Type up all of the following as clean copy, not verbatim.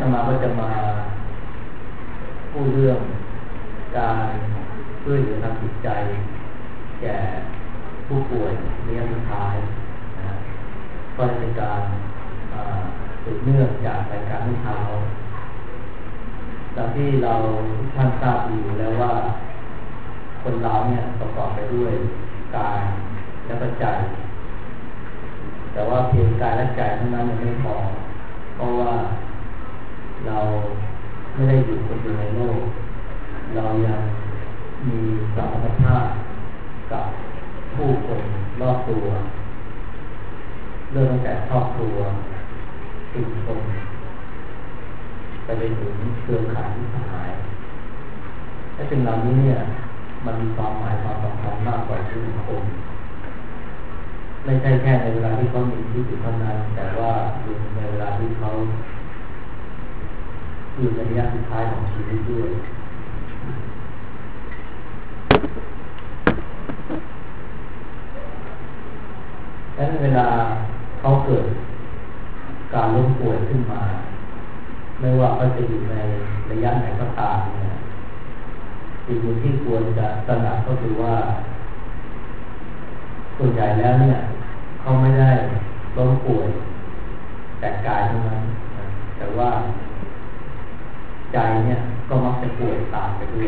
อาตมาก็จะมาพูดเรื่องการช่วยเหลือทางจิตใจแก่ผู้ป่วยระยะสุดท้ายนะก็เป็นการสืบเนื่องจากรายการเมื่อเช้าดังที่เราทุกท่านทราบอยู่แล้วว่าคนเราเนี่ยประกอบไปด้วยกายและใจแต่ว่าเพียงกายและใจเท่านั้นยังไม่พอเพราะว่าเราไม่ได้อยู่คนเดียวในโลกเรายังมีสัมพันธภาพกับผู้คนรอบตัวเริ่มตั้งแต่ครอบครัวชุมชนไปจนถึงเครือข่ายที่สหายและสิ่งเหล่านี้เนี่ยมันมีความหมายความสำคัญมากกว่าชีวิตคนไม่ใช่แค่ในเวลาที่เขามีชีวิตอยู่เท่านั้นแต่ว่าอยู่ในเวลาที่เขาอยู่ในระยะสุดท้ายของชีวิตด้วยและเวลาเขาเกิดการล้มป่วยขึ้นมาไม่ว่าเขาจะอยู่ในระยะไหนก็ตามเนี่ยสิ่งที่ควรจะตระหนักก็คือว่าส่วนใหญ่แล้วเนี่ยเขาไม่ได้ล้มป่วยแต่กายเท่านั้นแต่ว่าใจเนี่ยก็มักจะป่วยตามไปด้วย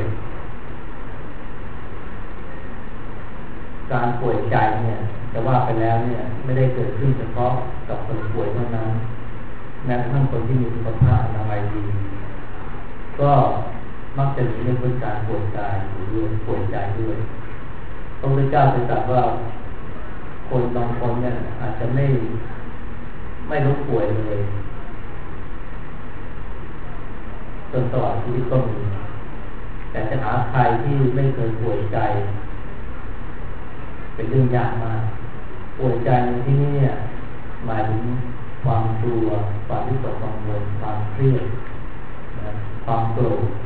การป่วยใจเนี่ยแต่ว่าไปแล้วเนี่ยไม่ได้เกิดขึ้นเฉพาะกับคนป่วยเท่านั้นแม้กระทั่งคนที่มีสุขภาพอนามัยดีก็มักจะมีเรื่องการป่วยกายอยู่ด้วยป่วยใจด้วยพระพุทธเจ้าตรัสว่าคนบางคนเนี่ยอาจจะไม่ล้มป่วยเลยจนตลอดชีวิตก็มีแต่จะหาใครที่ไม่เคยป่วยใจเป็นเรื่องยากมากป่วยใจในที่นี้เนี่ยหมายถึงความกลัวความวิตกกังวลความเครียดความโกรธ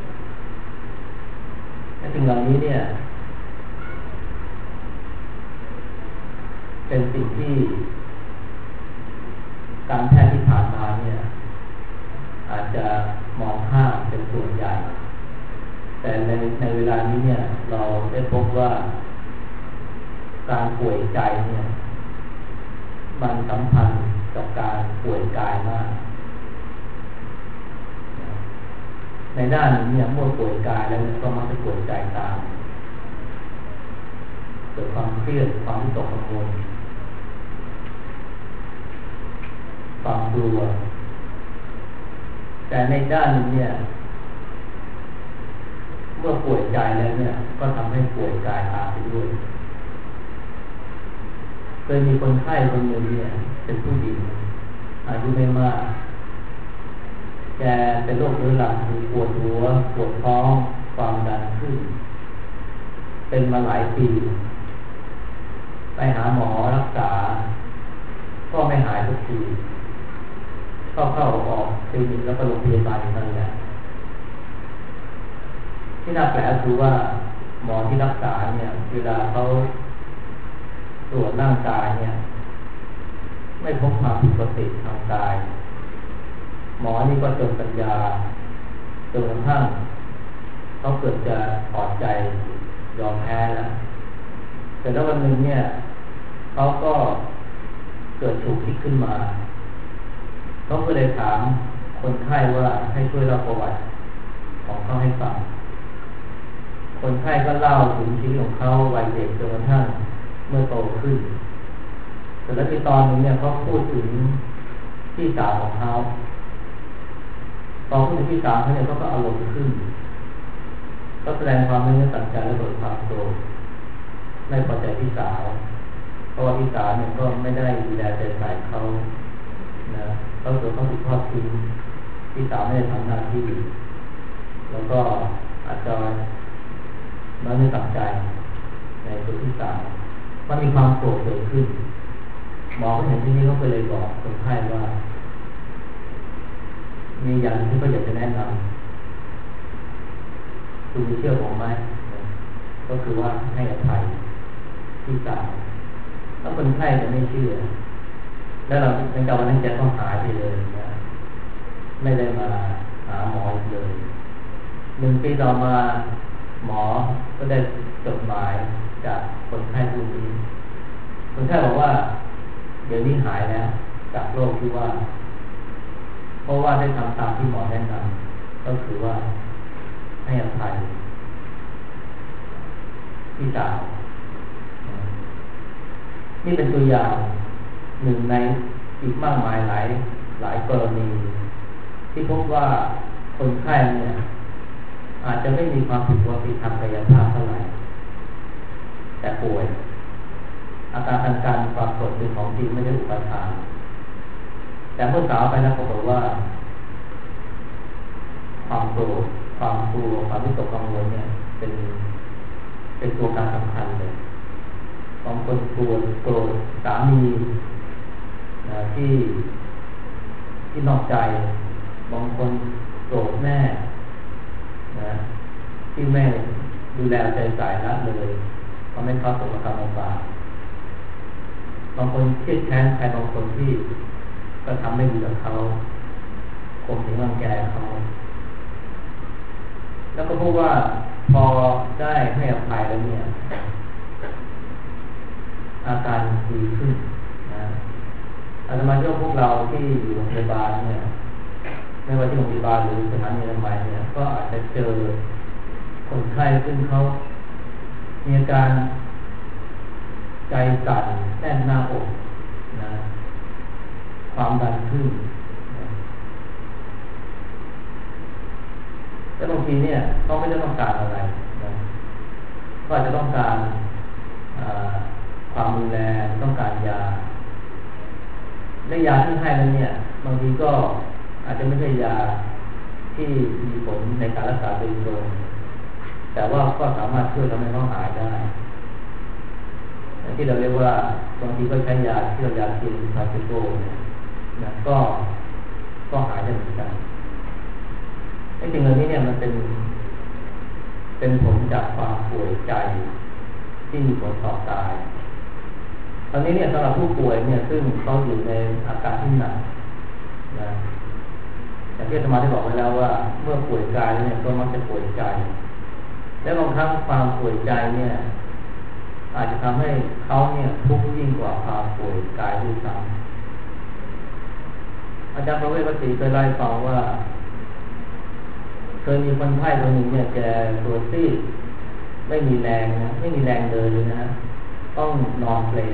และสิ่งเหล่านี้เนี่ยเป็นสิ่งที่การแพทย์ที่ผ่านมาเนี่ยอาจจะมองข้ามเป็นส่วนใหญ่แต่ในเวลานี้เนี่ยเราได้พบว่าการป่วยใจเนี่ยมันสัมพันธ์กับการป่วยกายมากในด้านนี้เนี่ยเมื่อป่วยกายแล้วก็มักจะป่วยใจตามเกิดความเครียดความวิตกกังวลความกลัวแต่ในด้านนี้เนี่ยเมื่อป่วยใจแล้วเนี่ยก็ทำให้ป่วยกายตามไปด้วยเคยมีคนไข้คนหนึ่งเนี่ยเป็นผู้หญิงอายุไม่มากแกเป็นโรคเรื้อรังคือปวดหัวปวดท้องความดันขึ้นเป็นมาหลายปีไปหาหมอรักษาก็ไม่หายทุกทีเข้าออกคลินิกแล้วก็โรงพยาบาลนั่นแหละที่น่าแปลกคือว่าหมอที่รักษาเนี่ยเวลาเขาตรวจร่างกายเนี่ยไม่พบความผิดปกติทางกายหมอนี่ก็จนปัญญาจนกระทั่งเขาเกิดจะถอดใจยอมแพ้แล้วแต่แล้ววันหนึ่งเนี่ยเขาก็เกิดฉุกคิดขึ้นมาเขาก็เลยถามคนไข้ว่าให้ช่วยเล่าประวัติของเขาให้ฟังคนไข้ก็เล่าถึงชีวิตของเขาวัยเด็กจนกระทั่งเมื่อโตขึ้นแต่แล้วที่ตอนนี้เนี่ยเขาพูดถึงพี่สาวของเขาตอนพูดถึงพี่สาวเขาเนี่ยเขาก็อารมณ์ขึ้นก็แสดงความไม่ไว้วางใจและเกิดความโกรธไม่พอใจพี่สาวเพราะว่าพี่สาวเนี่ยก็ไม่ได้ดูแลใจใส่เขานะเขาเกิดต้องถูกทอดทิ้งพี่สาวไม่ได้ทำหน้าที่แล้วก็อาจจะไม่ได้ตั้งใจในตัวพี่สาวมันมีความโกรธเกิดขึ้นหมอเห็นที่นี้เขาก็เลยบอกคนไข้ว่ามีอย่างที่เขาอยากจะแนะนำคุณเชื่อผมไหมก็คือว่าให้อภัยพี่สาวแล้วคนไข้จะไม่เชื่อแล้วเราในวันนั้นจะต้องหายไปเลยนะไม่ได้มาหาหมออีกเลย1 ปีต่อมาหมอก็ได้จดหมายจากคนไข้ผู้นี้คนไข้บอกว่าเดี๋ยวนี้หายแล้วจากโรคที่ว่าเพราะว่าได้ทำตามที่หมอแนะนำก็คือว่าให้อภัยพี่สาวนี่เป็นตัวอย่างหนึ่งในอีกมากมายหลายกรณีที่พบว่าคนไข้เนี่ยอาจจะไม่มีความผิดปกติทางกายภาพเท่าไหร่แต่ป่วยอาการทางการปรากฏเป็นของจริงไม่ได้อุปทานแต่เมื่อสาวไปแล้วปรากฏว่าความโกรธความกลัวความวิตกกังวลเนี่ยเป็นตัวการสำคัญเลยบางคนโกรธสามีที่นอกใจบางคนโกรธแม่ที่แม่ดูแลใจใส่ละเลยทำให้เขาตกระกำลำบากบางคนเครียดแค้นใครบางคนที่ก็ทำไม่ดีกับเขาข่มเหงรังแกเขาแล้วก็พบว่าพอได้ให้อภัยแล้วเนี่ยอาการดีขึ้นนะอาตมาเชื่อพวกเราที่อยู่โรงพยาบาลเนี่ยไม่ว่าที่โรงพยาบาลหรือสถานีอนามัยเนี่ยก็อาจจะเจอคนไข้ซึ่งเขามีอาการใจสั่นแน่นหน้าอกนะความดันขึ้นนะแต่บางทีเนี่ยเขาไม่ได้ต้องการอะไรนะก็อาจจะต้องการความดูแลต้องการยาและยาที่ให้นั้นเนี่ยบางทีก็อาจจะไม่ใช่ยาที่มีผลในการรักษาโดยตรงแต่ว่าก็สามารถช่วยทำให้เขาหายได้ที่เราเรียกว่าบางทีก็ใช้ยาที่เรายากินพาราเซโตเนี่ยนะก็หายได้เหมือนกันไอ้สิ่งเหล่านี้เนี่ยมันเป็นผลจากความป่วยใจที่มีผลต่อตายตอนนี้เนี่ยสำหรับผู้ป่วยเนี่ยซึ่งเขาอยู่ในอาการที่หนักนะอย่างที่อาตมาได้บอกไว้แล้วว่าเมื่อป่วยกายเนี่ยก็มักจะป่วยใจและบางครั้งความป่วยใจเนี่ยอาจจะทำให้เขาเนี่ยทุกข์ยิ่งกว่าความป่วยกายด้วยซ้ำอาจารย์ประเวศวสีเคยเล่าให้ฟังว่าเคยมีคนไข้คนหนึ่งเนี่ยแกตัวซีดไม่มีแรงนะไม่มีแรงเดินเลยนะต้องนอนเปล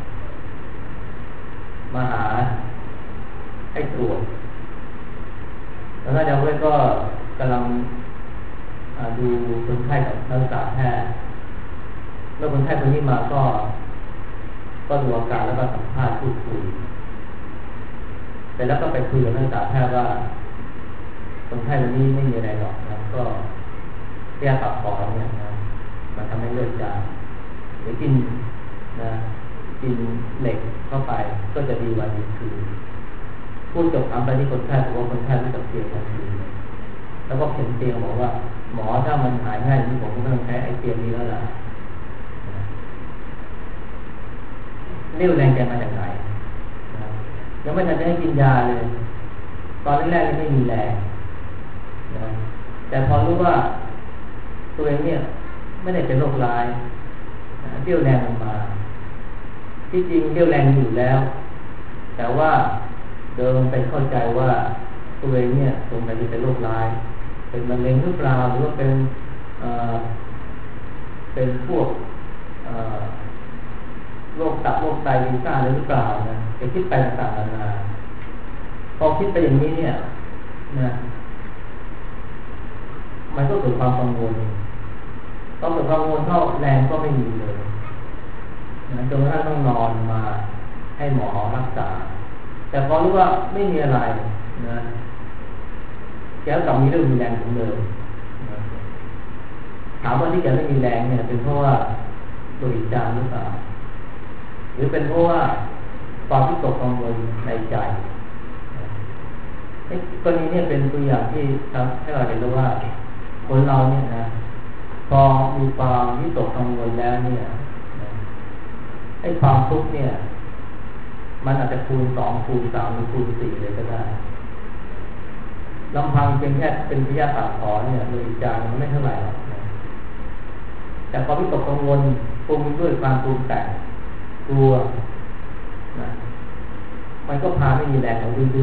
มาหาให้ตรวจแล้วอาจารย์ประเวศก็กำลังดูคนไข้กับนักศึกษาแพทย์เมื่อคนไข้คนนี้มาก็ดูอาการแล้วก็สัมภาษณ์พูดคุยแต่แล้วก็ไปคุยกับนักศึกษาแพทย์ว่าคนไข้คนนี้ไม่มีอะไรหรอกนะก็แค่ตับคอเนี่ยนะมันทำให้เลือดจางหรือกินเหล็กเข้าไปก็จะดีวันดีคืนพูดจบถามไปที่คนไข้บอกว่าคนไข้รู้จักเตียงทันทีแล้วก็เข็นเตียงบอกว่าหมอถ้ามันหายง่ายนี่ผมก็ไม่ต้องใช้ไอเตียงนี้แล้วล่ะเรี่ยวแรงแกมาจากไหนยังไม่ทันได้ให้กินยาเลยตอนแรกๆยังไม่มีแรงนะแต่พอรู้ว่าตัวเองเนี่ยไม่ได้เป็นโรคร้ายเรี่ยวแรงมันมาที่จริงเรี่ยวแรงอยู่แล้วแต่ว่าเดิมไปเข้าใจว่าตัวเองเนี่ยตรงไหนจะเป็นโรคร้ายเป็นมะเร็งหรือเปล่าหรือว่าเป็นพวกโรคตับโรคไตวีซ่าหรือเปล่านะไปคิดไปต่างๆนานาพอคิดไปอย่างนี้เนี่ยนะมันก็เกิดความกังวลต้องเกิดความกังวลเข้าแรงก็ไม่มีเลยนะจนกระทั่งต้องนอนมาให้หมอรักษาแต่พอรู้ว่าไม่มีอะไรนะแกก็กลับมีเรื่องมีแรงถึงเลยนะถามว่าที่แกไม่มีแรงเนี่ยเป็นเพราะว่าโดยจางหรือเปล่าหรือเป็นเพราะว่าความวิตกกังวลในใจกรณีนี้เป็นตัวอย่างที่ทำให้เราเห็นว่าคนเราเนี่ยนะพอมีความวิตกกังวลแล้วเนี่ยไอ้ความทุกข์เนี่ยมันอาจจะคูณ2คูณ3หรือคูณ4เลยก็ได้ลำพังเพียงแค่เป็นพยาธิปากถอนเนี่ยโดยจางมันไม่เท่าไหร่หรอกนะแต่พอวิตกกังวลปรุงด้วยความปรุงแต่งกลัวนะมันก็พาไม่มีแรงของดื้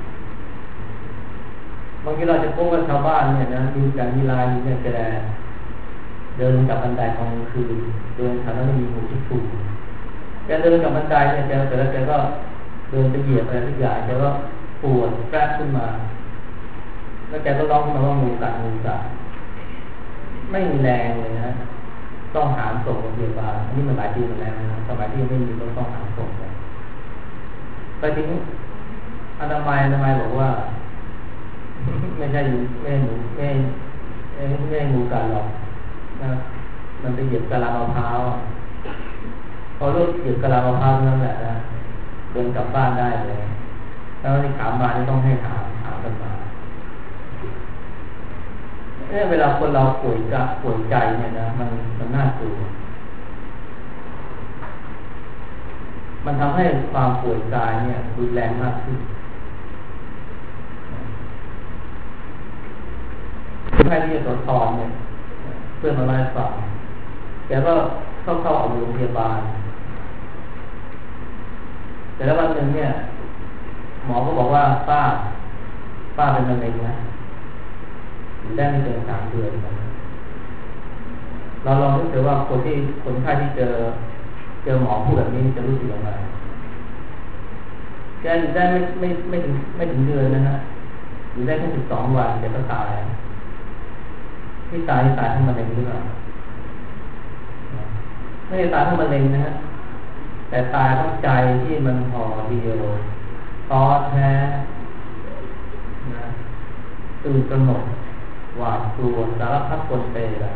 อบางทีเราจะพบว่าชาวบ้านเนี่ยนะดูอย่างมีลายเนี่ยแกเดินกับบันไดตอนกลางคืนเดินทางนั้นไม่มีหูทิพย์แกเดินกับบันไดเนี่ยแกแต่แล้วแกก็เดินไปเหยียบอะไรทุกอย่างแกก็ปวดแปรขึ้นมาแล้วแกก็ร้องขึ้นมาว่างูกัดงูกัดไม่มีแรงเลยนะต้องหามส่งโรงพยาบาลอันนี้มันหลายปีมาแล้วนะสมัยที่ไม่มีต้องหามส่งเลยไปถึงอนามัยบอกว่าไม่ใช่แม่หนูแม่งูกัดหรอกนะมันไปเหยียบกะลามะพร้าวพอลูกเหยียบกะลามะพร้าวนั่นแหละนะเดินกลับบ้านได้เลยแล้วที่ถามมาที่ต้องให้ถามกันมาเวลาคนเราป่วยใจเนี่ยนะมันน่ากลัวมันทำให้ความป่วยกายเนี่ยรุนแรงมากขึ้นให้ที่จะตอนเนี่ยเพื่อนมาไล่ฟังแกก็เข้าออกโรงพยาบาลแต่แล้ววันหนึ่งเนี่ยหมอก็บอกว่าป้าเป็นมะเร็งนะอยู่ได้ไม่เกิน3 เดือนเราลองนึกถึงว่าคนไข้ที่เจอหมอพูดแบบนี้จะรู้สึกยังไงแกอยู่ได้ไม่ถึงเดือนนะฮะอยู่ได้แค่12 วันแกก็ตายที่ตายทั้งมะเร็งหรือเปล่าไม่ได้ตายทั้งมะเร็งนะฮะแต่ตายทั้งใจที่มันห่อเดียวท้อแท้นะตื่นตระหนกหวาดกลัวสารพัดปนเปละ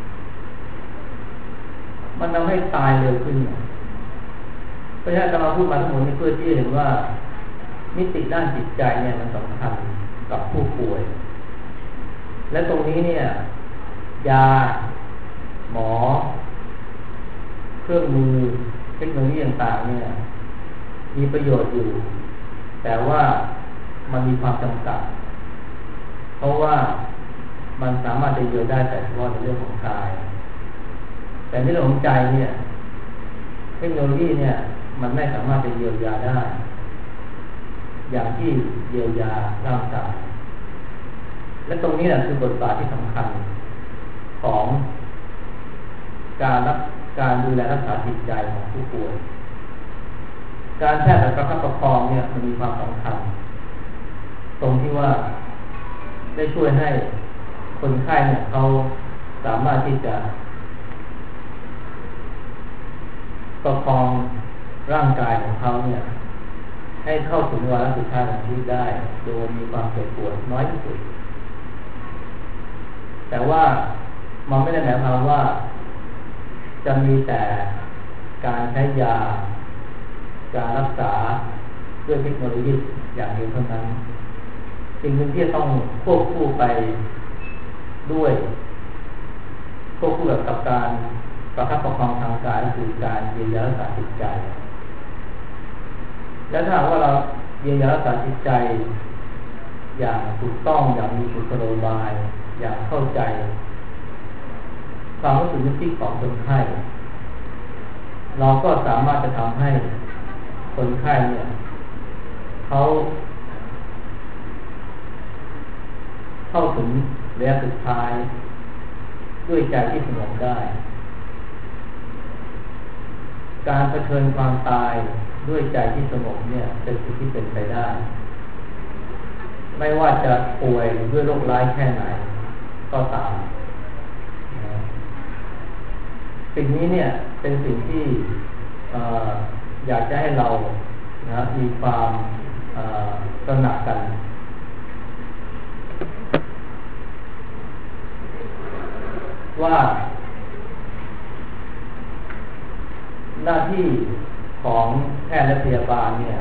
มันทำให้ตายเร็วขึ้นเพราะฉะนั้นเราพูดมาทั้งหมดนี้เพื่อที่เห็นว่ามิติด้านจิตใจเนี่ยมันสำคัญกับผู้ป่วยและตรงนี้เนี่ยยาหมอเครื่องมือเทคโนโลยีต่างๆเนี่ยมีประโยชน์อยู่แต่ว่ามันมีความจำกัดเพราะว่ามันสามารถจะเยียวยาได้แต่เฉพาะในเรื่องของกายแต่ในเรื่องของใจเนี่ยเทคโนโลยีเนี่ยมันไม่สามารถจะเยียวยาได้อย่างที่เยียวยาร่างกายและตรงนี้แหละคือบทบาทที่สำคัญของการดูแลรักษาจิตใจของผู้ป่วยการแพทย์แบบประคับประคองเนี่ยมันมีความสำคัญตรงที่ว่าได้ช่วยให้คนไข้เนี่ยเขาสามารถที่จะประคองร่างกายของเขาเนี่ยให้เข้าถึงวาระสุดท้ายของชีวิตได้โดยมีความเจ็บปวดน้อยที่สุดแต่ว่ามันไม่ได้หมายความว่าจะมีแต่การใช้ยาการรักษาด้วยเทคโนโลยีอย่างเดียวเท่านั้นสิ่งหนึ่งที่ต้องควบคู่ไปด้วยควบคู่กับการประคับประคองทางกายก็คือการเยียวยารักษาจิตใจและถ้าว่าเราเยียวยารักษาจิตใจอย่างถูกต้องอย่างมีกุศโลบายอย่างเข้าใจความรู้สึกนึกคิดของคนไข้เราก็สามารถจะทำให้คนไข้เนี่ยเขาเข้าถึงระยะสุดท้ายด้วยใจที่สงบได้การเผชิญความตายด้วยใจที่สงบเนี่ยเป็นสิ่งที่เป็นไปได้ไม่ว่าจะป่วยด้วยโรคร้ายแค่ไหนก็ตามสิ่งนี้เนี่ยเป็นสิ่งที่อยากจะให้เรานะมีความตระหนักกันว่าหน้าที่ของแพทย์และพยาบาลเนี่ย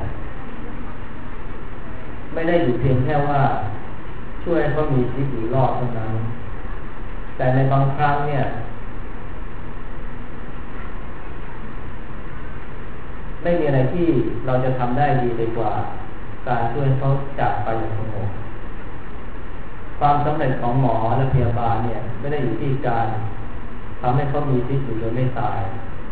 ไม่ได้อยู่เพียงแค่ว่าช่วยให้เขามีชีวิตอยู่รอดเท่านั้นแต่ในบางครั้งเนี่ยไม่มีอะไรที่เราจะทำได้ดีไปกว่าการช่วยเขาจากไปอย่างสงบความสำเร็จของหมอและพยาบาลเนี่ยไม่ได้อยู่ที่การทำให้เขามีชีวิตอยู่โดยไม่ตาย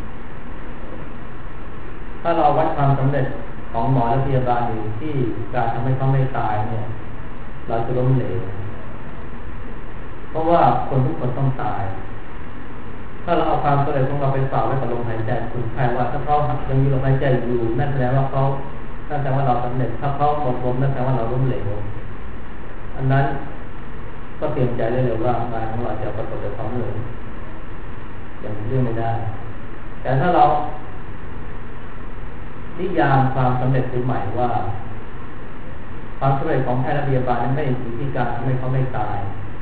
ถ้าเราวัดความสำเร็จของหมอและพยาบาลอยู่ที่การทำให้เขาไม่ตายเนี่ยเราจะล้มเหลวเพราะว่าคนทุกคนต้องตายถ้าเราเอาความสำเร็จของเราไปฝากไว้กับลมหายใจคนไข้ว่าถ้าเขายังมีลมหายใจอยู่นั่นแสดงว่าเขานั่นแสดงว่าเราสำเร็จถ้าเขาหมดลมนั่นแสดงว่าเราล้มเหลวอันนั้นก็เตรียมใจได้เลยว่างานของเราจะประสบความสำเร็จอย่างเรื่องไม่ได้แต่ถ้าเรานิยามความสำเร็จใหม่ว่าความสำเร็จของแพทย์และพยาบาลนั้นไม่อยู่ที่การทำให้เขาไม่ตาย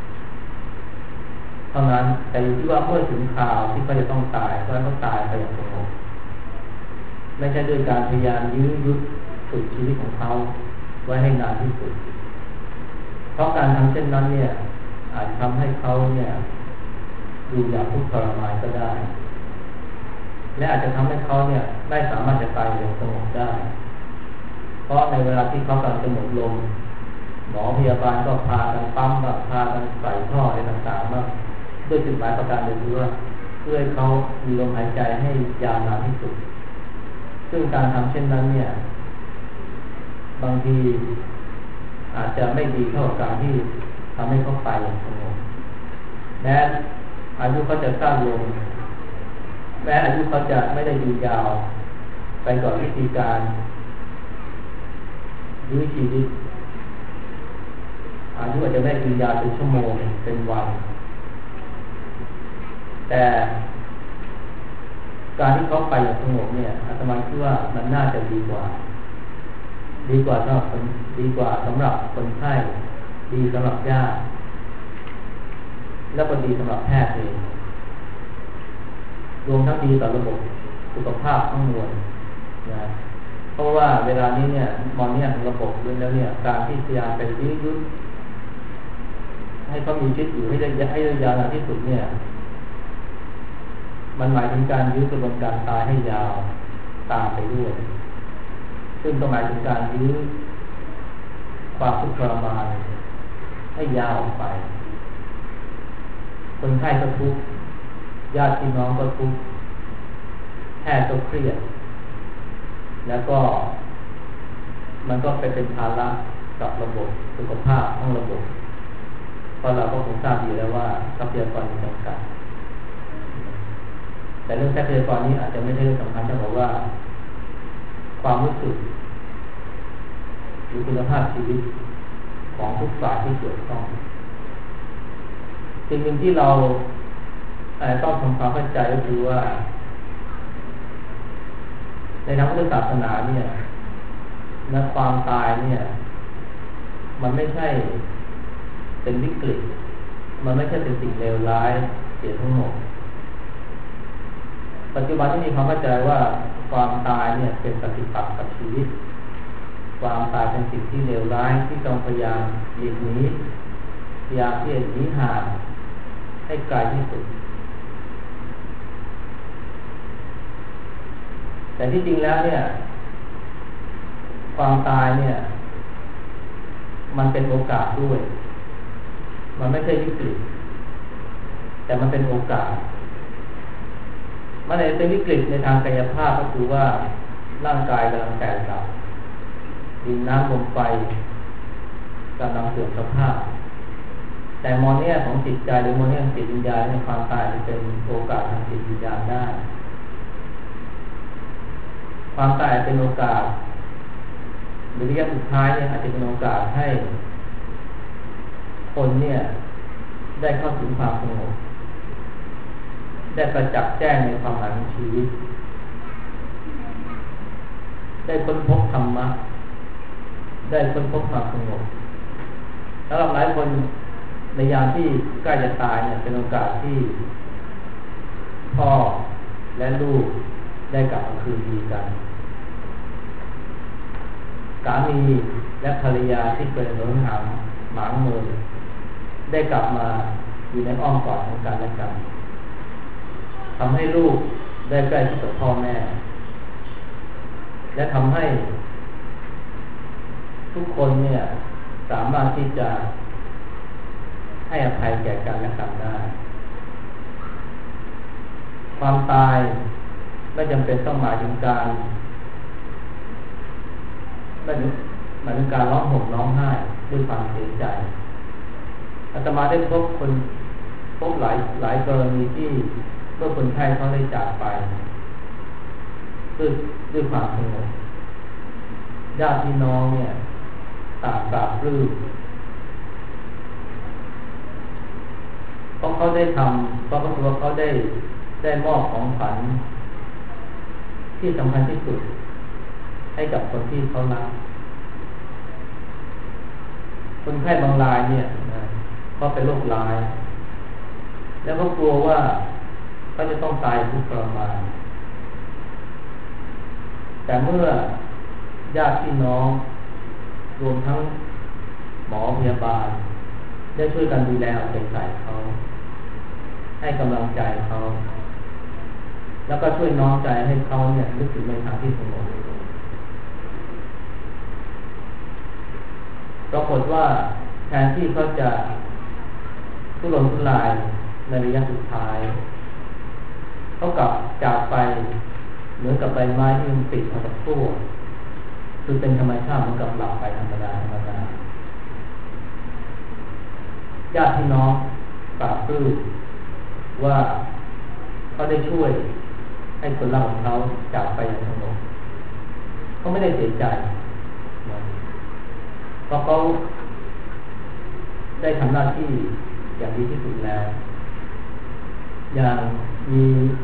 เท่านั้นแต่อยู่ที่ว่าเมื่อถึงข่าวที่เขาจะต้องตายเขาต้องตายไปอย่างสงบไม่ใช่ด้วยการพยายามยื้อยุดสุดชีวิตของเขาไว้ให้นานที่สุดเพราะการทำเช่นนั้นเนี่ยอาจทำให้เขาเนี่ยอยู่อย่างทุกข์ทรมานก็ได้และอาจจะทำให้เขาเนี่ยได้สามารถจะตายอย่างสงบได้เพราะในเวลาที่เขากำลังจะหมดลมหมอพยาบาลก็พากันปั๊มแบบพากันใส่ท่ออะไรต่างๆมาด้วยจุดหมายประการเดียวกันว่าเพื่อให้เขามีลมหายใจให้ยาวนานที่สุดซึ่งการทำเช่นนั้นเนี่ยบางทีอาจจะไม่ดีเท่ากับการที่ทำให้เขาตายอย่างสงบแม้อายุเขาจะสั้นลงแม้อายุเขาจะไม่ได้ยืนยาวไปกว่าวิธีการยื้อชีวิตอายุอาจจะไม่ยืนยาวเป็นชั่วโมงเป็นวันแต่การที่เขาไปอย่างสงบเนี่ยอาตมาคิดว่ามันน่าจะดีกว่าสำหรับคนดีกว่าสำหรับคนไข้ดีสำหรับญาติและก็ดีสำหรับแพทย์เองรวมทั้งดีต่อระบบสุขภาพทั้งมวลนะเพราะว่าเวลานี้เนี่ยมอนเนี่ยระบบด้วยแล้วเนี่ยการที่พยายามไปยื้อยุดให้เขามีชีวิตอยู่ให้ได้ยาวนานที่สุดเนี่ยมันหมายถึงการยื้อกระบวนการตายให้ยาวตามไปด้วยซึ่งต้องหมายถึงการยื้อความทุกข์ทรมานให้ยาวออกไปคนไข้ก็ทุกข์ญาติพี่น้องก็ทุกข์แพทย์ก็เครียดแล้วก็มันก็เป็นภาระกับระบบสุขภาพทั้งระบบเพราะเราก็คงทราบดีแล้วว่าทรัพยากรมีจำกัดแต่เรื่องทรัพยากรนี้อาจจะไม่ใช่เรื่องสำคัญแต่บอกว่าความรู้สึกหรือคุณภาพชีวิตของทุกฝ่ายที่เกี่ยวข้องสิ่งหนึ่งที่เราต้องทำความเข้าใจก็คือว่าในทางพุทธศาสนาเนี่ยความตายเนี่ยมันไม่ใช่เป็นวิกฤตมันไม่ใช่เป็นสิ่งเลวร้ายเสียทั้งหมดปัจจุบันที่มีความเข้าใจว่าความตายเนี่ยเป็นปฏิปักษ์กับชีวิตความตายเป็นสิ่งที่เลวร้ายที่ต้องพยายามหลีกหนีพยายามที่จะหนีห่างให้ไกลที่สุดแต่ที่จริงแล้วเนี่ยความตายเนี่ยมันเป็นโอกาสด้วยมันไม่ใช่วิกฤตแต่มันเป็นโอกาสมันเป็นวิกฤตในทางกายภาพก็คือว่าร่างกายกำลังแตกดับดินน้ำลมไฟกำลังเสื่อมสภาพแต่มอเนี่ยของจิตใจหรือมอเนี่ยของจิตวิญญาณในความตายเป็นโอกาสทางจิตวิญญาณได้ความตายเป็นโอกาสหรือระยะสุดท้ายเนี่ยอาจจะเป็นโอกาสให้คนเนี่ยได้เข้าถึงความสงบได้ประจักษ์แจ้งในความหมายของชีวิตได้ค้นพบธรรมะได้ค้นพบความสงบสำหรับหลายคนในยามที่ใกล้จะตายเนี่ยเป็นโอกาสที่พ่อและลูกได้กลับมาคืนดีกันสามีและภรรยาที่เคยหลงหางหมางเมินได้กลับมาอยู่ในอ้อมกอดของกันและกันทำให้ลูกได้ใกล้ชิดกับพ่อแม่และทำให้ทุกคนเนี่ยสามารถที่จะให้อภัยแก่กันและกันได้ความตายไม่จำเป็นต้องหมายถึงการการร้องห่มร้องไห้ด้วยความเสียใจอาตมาได้พบหลายกรณีที่เมื่อคนไข้เขาได้จากไปด้วยความสงบญาติพี่น้องเนี่ยต่างปราบปลื้มเพราะเขาได้ทำเพราะเขาถือว่าเขาได้มอบของขวัญที่สำคัญที่สุดให้กับคนที่เขารักคนไข้บางรายเนี่ยเขาเป็นโรคร้ายแล้วก็กลัวว่าเขาจะต้องตายทุกข์ทรมานแต่เมื่อญาติพี่น้องรวมทั้งหมอพยาบาลได้ช่วยกันดูแลเอาใจใส่เขาให้กำลังใจเขาแล้วก็ช่วยน้อมใจให้เขาเนี่ยนึกถึงในทางที่สงบปรากฏว่าแทนที่เขาจะทุรนทุรายในระยะสุดท้ายเขากลับจากไปเหมือนกับใบไม้ที่มันติดมากับขั้วคือเป็นธรรมชาติเหมือนกับหลับไปธรรมดาญาติพี่น้องปราบปลื้มว่าเขาได้ช่วยให้คนรักของเขาจากไปอย่างสงบเขาไม่ได้เสียใจเพราะเขาได้ทำหน้าที่อย่างดีที่สุดแล้วอย่างมี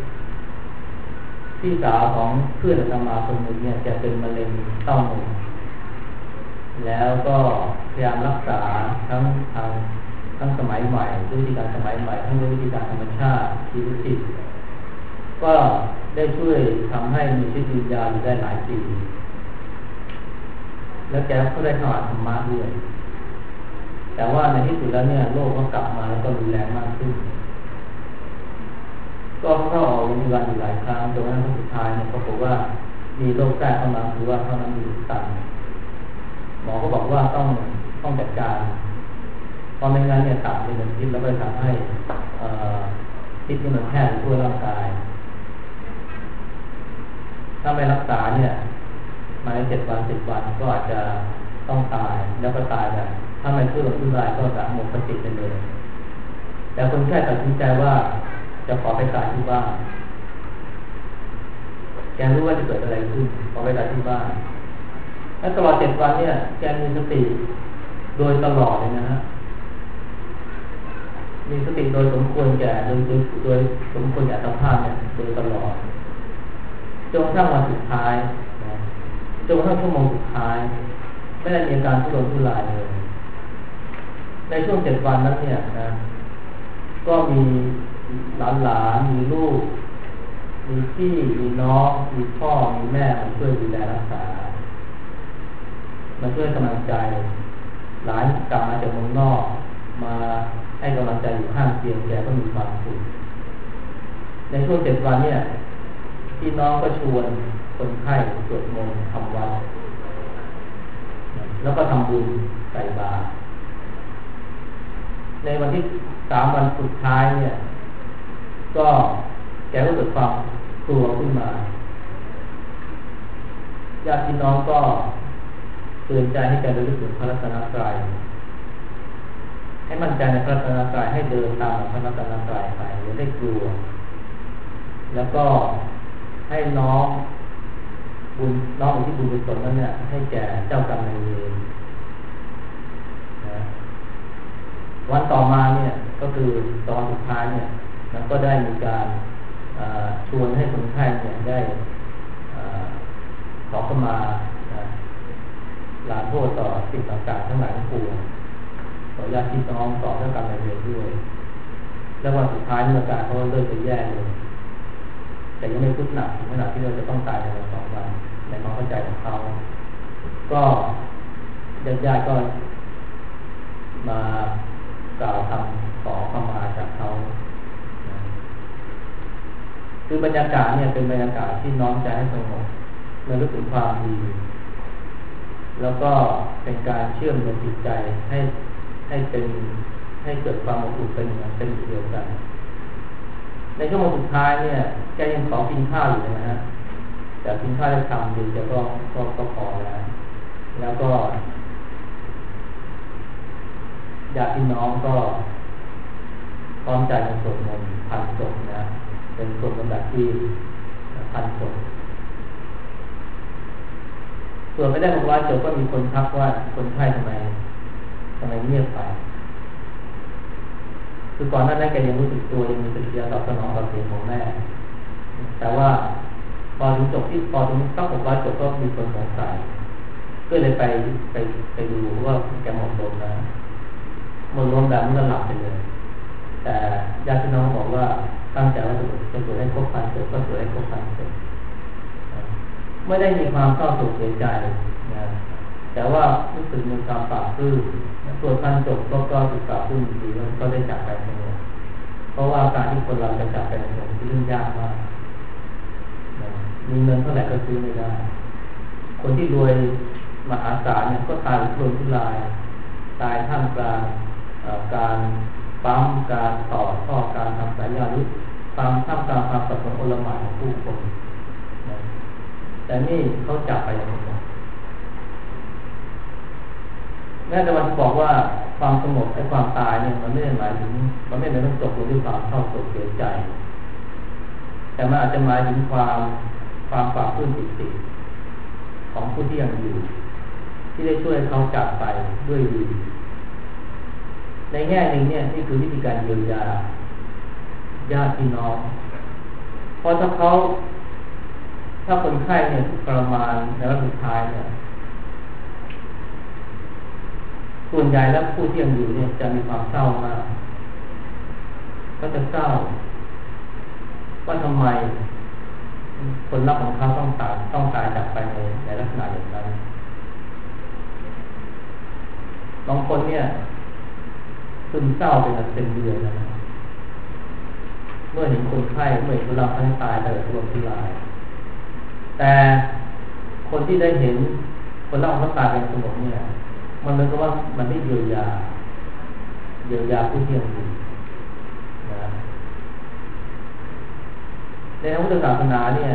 พี่สาวของเพื่อนอาตมาคนหนึ่งเนี่ยแกเป็นมะเร็งเต้านมแล้วก็พยายามรักษาทั้งสมัยใหม่ด้วยวิธีการสมัยใหม่ทั้งด้วยวิธีการธรรมชาติชีวจิตก็ได้ช่วยทำให้มีชีวิตยืนยาวอยู่ได้หลายปีแล้วแกก็ได้ถวายธรรมะด้วยแต่ว่าในที่สุดแล้วเนี่ยโรคก็กลับมาแล้วก็รุนแรงมากขึ้นก็เข้าออกโรงพยาบาลอยู่หลายครั้งจนกระทั่งสุดท้ายเนี่ยปรากฏว่ามีโรคแทรกเข้ามาคือว่าเข้าน้ำดีตันหมอก็บอกว่าต้องจัดการเพราะไม่งั้นเนี่ยตับเป็นพิษแล้วก็ทำให้พิษที่มันแพร่ไปทั่วร่างกายถ้าไม่รักษาเนี่ยมาใน7 วัน 10 วันก็อาจจะต้องตายแล้วก็ตายแบบถ้าไม่ช่วยผู้ตายก็จะหมดสติไปเลยแต่คนไข้ตัดสินใจว่าจะขอไปตายที่บ้านแกรู้ว่าจะเกิดอะไรขึ้นขอไปตายที่บ้านและตลอด7 วันเนี่ยแกมีสติโดยตลอดเลยนะฮะมีสติโดยสมควรแก่โดยสมควรแก่สภาพเนี่ยโดยตลอดจนกระทั่งวันสุดท้ายจนกระทั่งชั่วโมงสุดท้ายไม่ได้มีอาการทุรนทุรายเลยในช่วง7 วันนั้นเนี่ยนะก็มีหลานมีลูกมีพี่มีน้องมีพ่อมีแม่มาช่วยดูแลรักษามาช่วยกำลังใจหลานกลับมาจากเมืองนอกมาให้กำลังใจอยู่ข้างเตียงแกก็มีความสุขในช่วง7 วันเนี่ยพี่น้องก็ชวนคนไข้สวดมนต์ทำวัดแล้วก็ทำบุญใส่บาตรในวันที่3 วันสุดท้ายเนี่ยก็แกก็เกิดความกลัวขึ้นมาญาติพี่น้องก็เตือนใจให้แกระลึกถึงพระรัตนตรัยให้มั่นใจในพระรัตนตรัยให้เดินตามพระรัตนตรัยไปอย่าได้กลัวแล้วก็ให้น้องอุทิศบุญกุศลนั้นเนี่ยให้แก่เจ้ากรรมนายเวรวันต่อมาเนี่ยก็คือตอนสุดท้ายเนี่ยมันก็ได้มีการชวนให้คนไข้เนี่ยได้ขอเข้ามาลาโทษต่อสิ่งต่างๆทั้งหลายทั้งปวงต่อญาติพี่น้องต่อเจ้ากรรมนายเวรด้วยแล้ววันสุดท้ายเมื่อการเขาเริ่มจะแย่เลยแต่ยังไม่ทุกข์หนักถึงขนาดที่เราจะต้องตายในวัน2 วันในความเข้าใจของเขาก็ญาติๆก็มากล่าวคำขอเข้ามาจากเขาคือบรรยากาศเนี่ยเป็นบรรยากาศที่น้อมใจให้สงบและรู้ถึงความดีแล้วก็เป็นการเชื่อมโยงจิตใจให้เป็นให้เกิดความอบอุ่นเป็นเดียวกันในชั่วโมงสุดท้ายเนี่ยแกยังขอกินข้าวอยู่นะฮะแต่กินข้าวได้คำเดียวแกก็พอแล้วก็ญาติพี่น้องก็พร้อมใจกันสวดมนต์พันจบนะเป็นสวดมนต์แบบที่พันจบส่วนไม่ได้บอกว่าจบก็มีคนทักว่าคนไข้ทำไมเงียบไปคือก่อนหน้านั้นแกยังรู้สึกตัวยังมีปฏิกิริยาตอบสนองต่อเสียงของแม่แต่ว่าพอถึงต้องบอกว่าจบก็มีคนสงสัยก็เลยไปดูว่าแกหมดลมนะหมดลมแบบนี้ก็หลับไปเลยแต่ญาติพี่น้องบอกว่าตั้งใจว่าจะสวดให้ครบพันจบก็สวดให้ครบพันจบไม่ได้มีความเศร้าโศกเสียใจนะแต่ว่ารู้สึกมีความปลาบปลื้มสวดพันจบก็รู้สึกปลาบปลื้มดีแล้วก็ได้จากไปสงบเพราะว่าการที่คนเราจะจากไปสงบเป็นเรื่องยากมากมีเงินเท่าไหร่ก็ซื้อไม่ได้คนที่รวยมหาศาลเนี่ยก็ตายทุรนทุรายตายท่ามกลางการปั๊มการต่อท่อการทำสายยาหรือท่ามกลางความสับสนโอลหม่านของผู้คนนะแต่นี่เขาจับไปอย่างไรแม้แต่วันที่บอกว่าความสงบและความตายเนี่ยมันไม่ได้หมายถึงมันไม่ได้ต้องจบลงด้วยความเศร้าโศกเสียใจแต่มันอาจจะหมายถึงความปลาบปลื้มปิติของผู้ที่ยังอยู่ที่ได้ช่วยเขาจากไปด้วยดีในแง่หนึ่งเนี่ยนี่คือวิธีการเยียวยาญาติพี่น้องเพราะถ้าคนไข้เนี่ยทุกข์ทรมานในระดับสุดท้ายเนี่ยส่วนใหญ่แล้วผู้ที่ยังอยู่เนี่ยจะมีความเศร้ามากก็จะเศร้าว่าทำไมคนรักของเขาต้องตายจากไปในลักษณะอย่างนั้นบางคนเนี่ยซึมเศร้าเป็นเดือนนะเมื่อเห็นคนไข้เมื่อเห็นคนรักเขาตายไปทุรนทุรายแต่คนที่ได้เห็นคนรักของเขาตายเป็นสงบเนี่ยมันเหมือนกับว่ามันได้เยียวยาผู้ที่ยังอยู่นะในพระพุทธศาสนาเนี่ย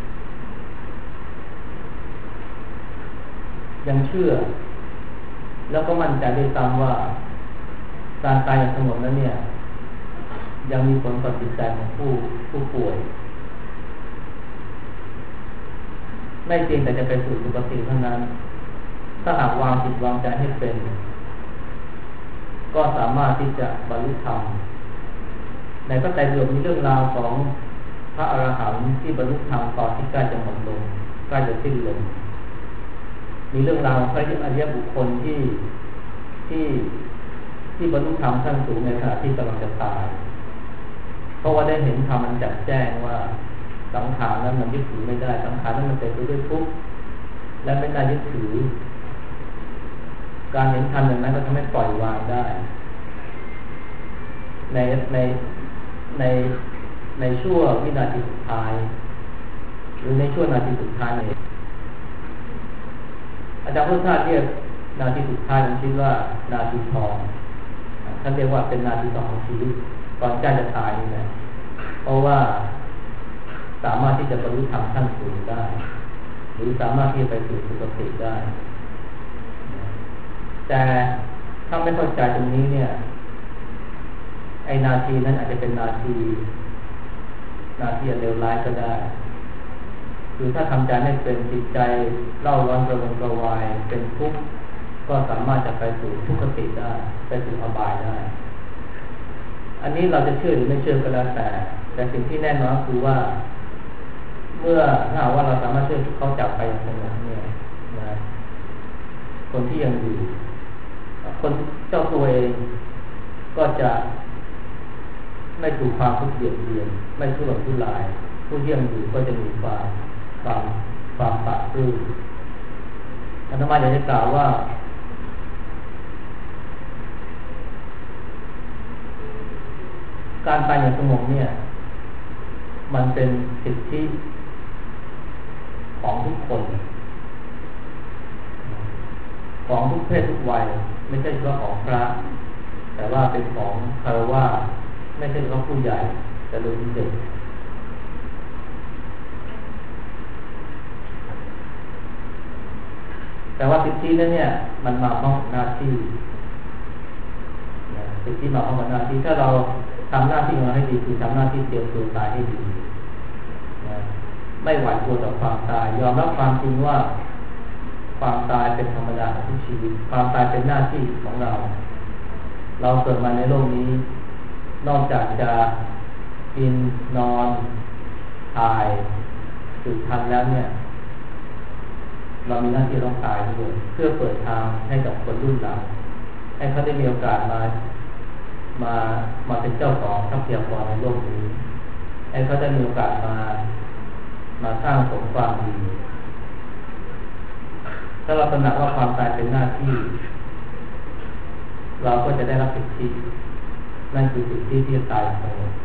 ยังเชื่อแล้วก็มั่นใจด้วยซ้ำว่าการตายอย่างสงบนั้นเนี่ยยังมีผลต่อจิตใจของผู้ป่วยไม่เพียงแต่จะไปสู่สุคติเท่านั้นถ้าหากวางจิตวางใจให้เป็นก็สามารถที่จะบรรลุธรรมในพระไตรปิฎกมีเรื่องราวของพระอรหันต์ที่บรรลุธรรมตอนที่ใกล้จะหมดลมใกล้จะสิ้นลมมีเรื่องราวของพระอริยบุคคลที่บรรลุธรรมขั้นสูงในขณะที่กำลังจะตายเพราะว่าได้เห็นธรรมมันจัดแจ้งว่าสังขารนั้นมันยึดถือไม่ได้สังขารนั้นมันเต็มไปด้วยทุกข์และไม่ได้ยึดถือการเห็นธรรมอย่างนั้นก็ทำให้ปล่อยวางได้ในช่วงวินาทีสุดท้ายหรือในช่วงนาทีสุดท้ายเนี่ยอาจารย์พุทธทาสเรียกนาทีสุดท้ายผมคิดว่านาทีทองท่านเรียกว่าเป็นนาทีทองของชีวิตก่อนใกล้จะตายนี่แหละเพราะว่าสามารถที่จะบรรลุธรรมขั้นสูงได้หรือสามารถที่จะไปสู่สุคติได้แต่ถ้าไม่เข้าใจตรงนี้เนี่ยไอ้นาทีนั้นอาจจะเป็นนาทีเลวร้ายก็ได้คือถ้าทำใจไม่เป็นจิตใจเล่าร้อนกระวนกระวายเป็นทุกข์ก็สามารถจะไปสู่ทุกขติได้ไปสู่อบายได้อันนี้เราจะเชื่อหรือไม่เชื่อก็แล้วแต่สิ่งที่แน่นอนคือว่าเมื่อถ้าว่าเราสามารถเชื่อเขาจากไปอย่างสงบเนี่ยนะคนที่ยังอยู่คนเจ้าตัวเองก็จะไม่ถูกความทุกข์เบียดเบียนไม่ทุรนทุรายผู้ที่ยังอยู่ก็จะมีความปลาบปลื้มอาตมาอยากจะกล่าวว่าการตายอย่างสงบเนี่ยมันเป็นสิทธิของทุกคนของทุกเพศทุกวัยไม่ใช่เฉพาะของพระแต่ว่าเป็นของคารวะไม่ใช่ของผู้ใหญ่แต่รวมเด็กแต่ว่าสิทธินั้นเนี่ยมันมาพร้อมกับหน้าที่สิทธิมาพร้อมกับหน้าที่ถ้าเราทำหน้าที่ของเราให้ดีคือทำหน้าที่เตรียมตัวตายให้ดีไม่หวั่นกลัวต่อความตายยอมรับความจริงว่าความตายเป็นธรรมดาของทุกชีวิตความตายเป็นหน้าที่ของเราเกิดมาในโลกนี้นอกจากจะกินนอนตายสืบพันธุ์แล้วเนี่ยเรามีหน้าที่ต้องตายด้วยเพื่อเปิดทางให้กับคนรุ่นหลังให้เขาได้มีโอกาสมาเป็นเจ้าของทรัพยากรในโลกนี้ให้เขาได้มีโอกาสมาสร้างสมความดีถ้าเราตระหนักว่าความตายเป็นหน้าที่เราก็จะได้รับสิทธินั่นคือสิทธิที่จะตายสงบ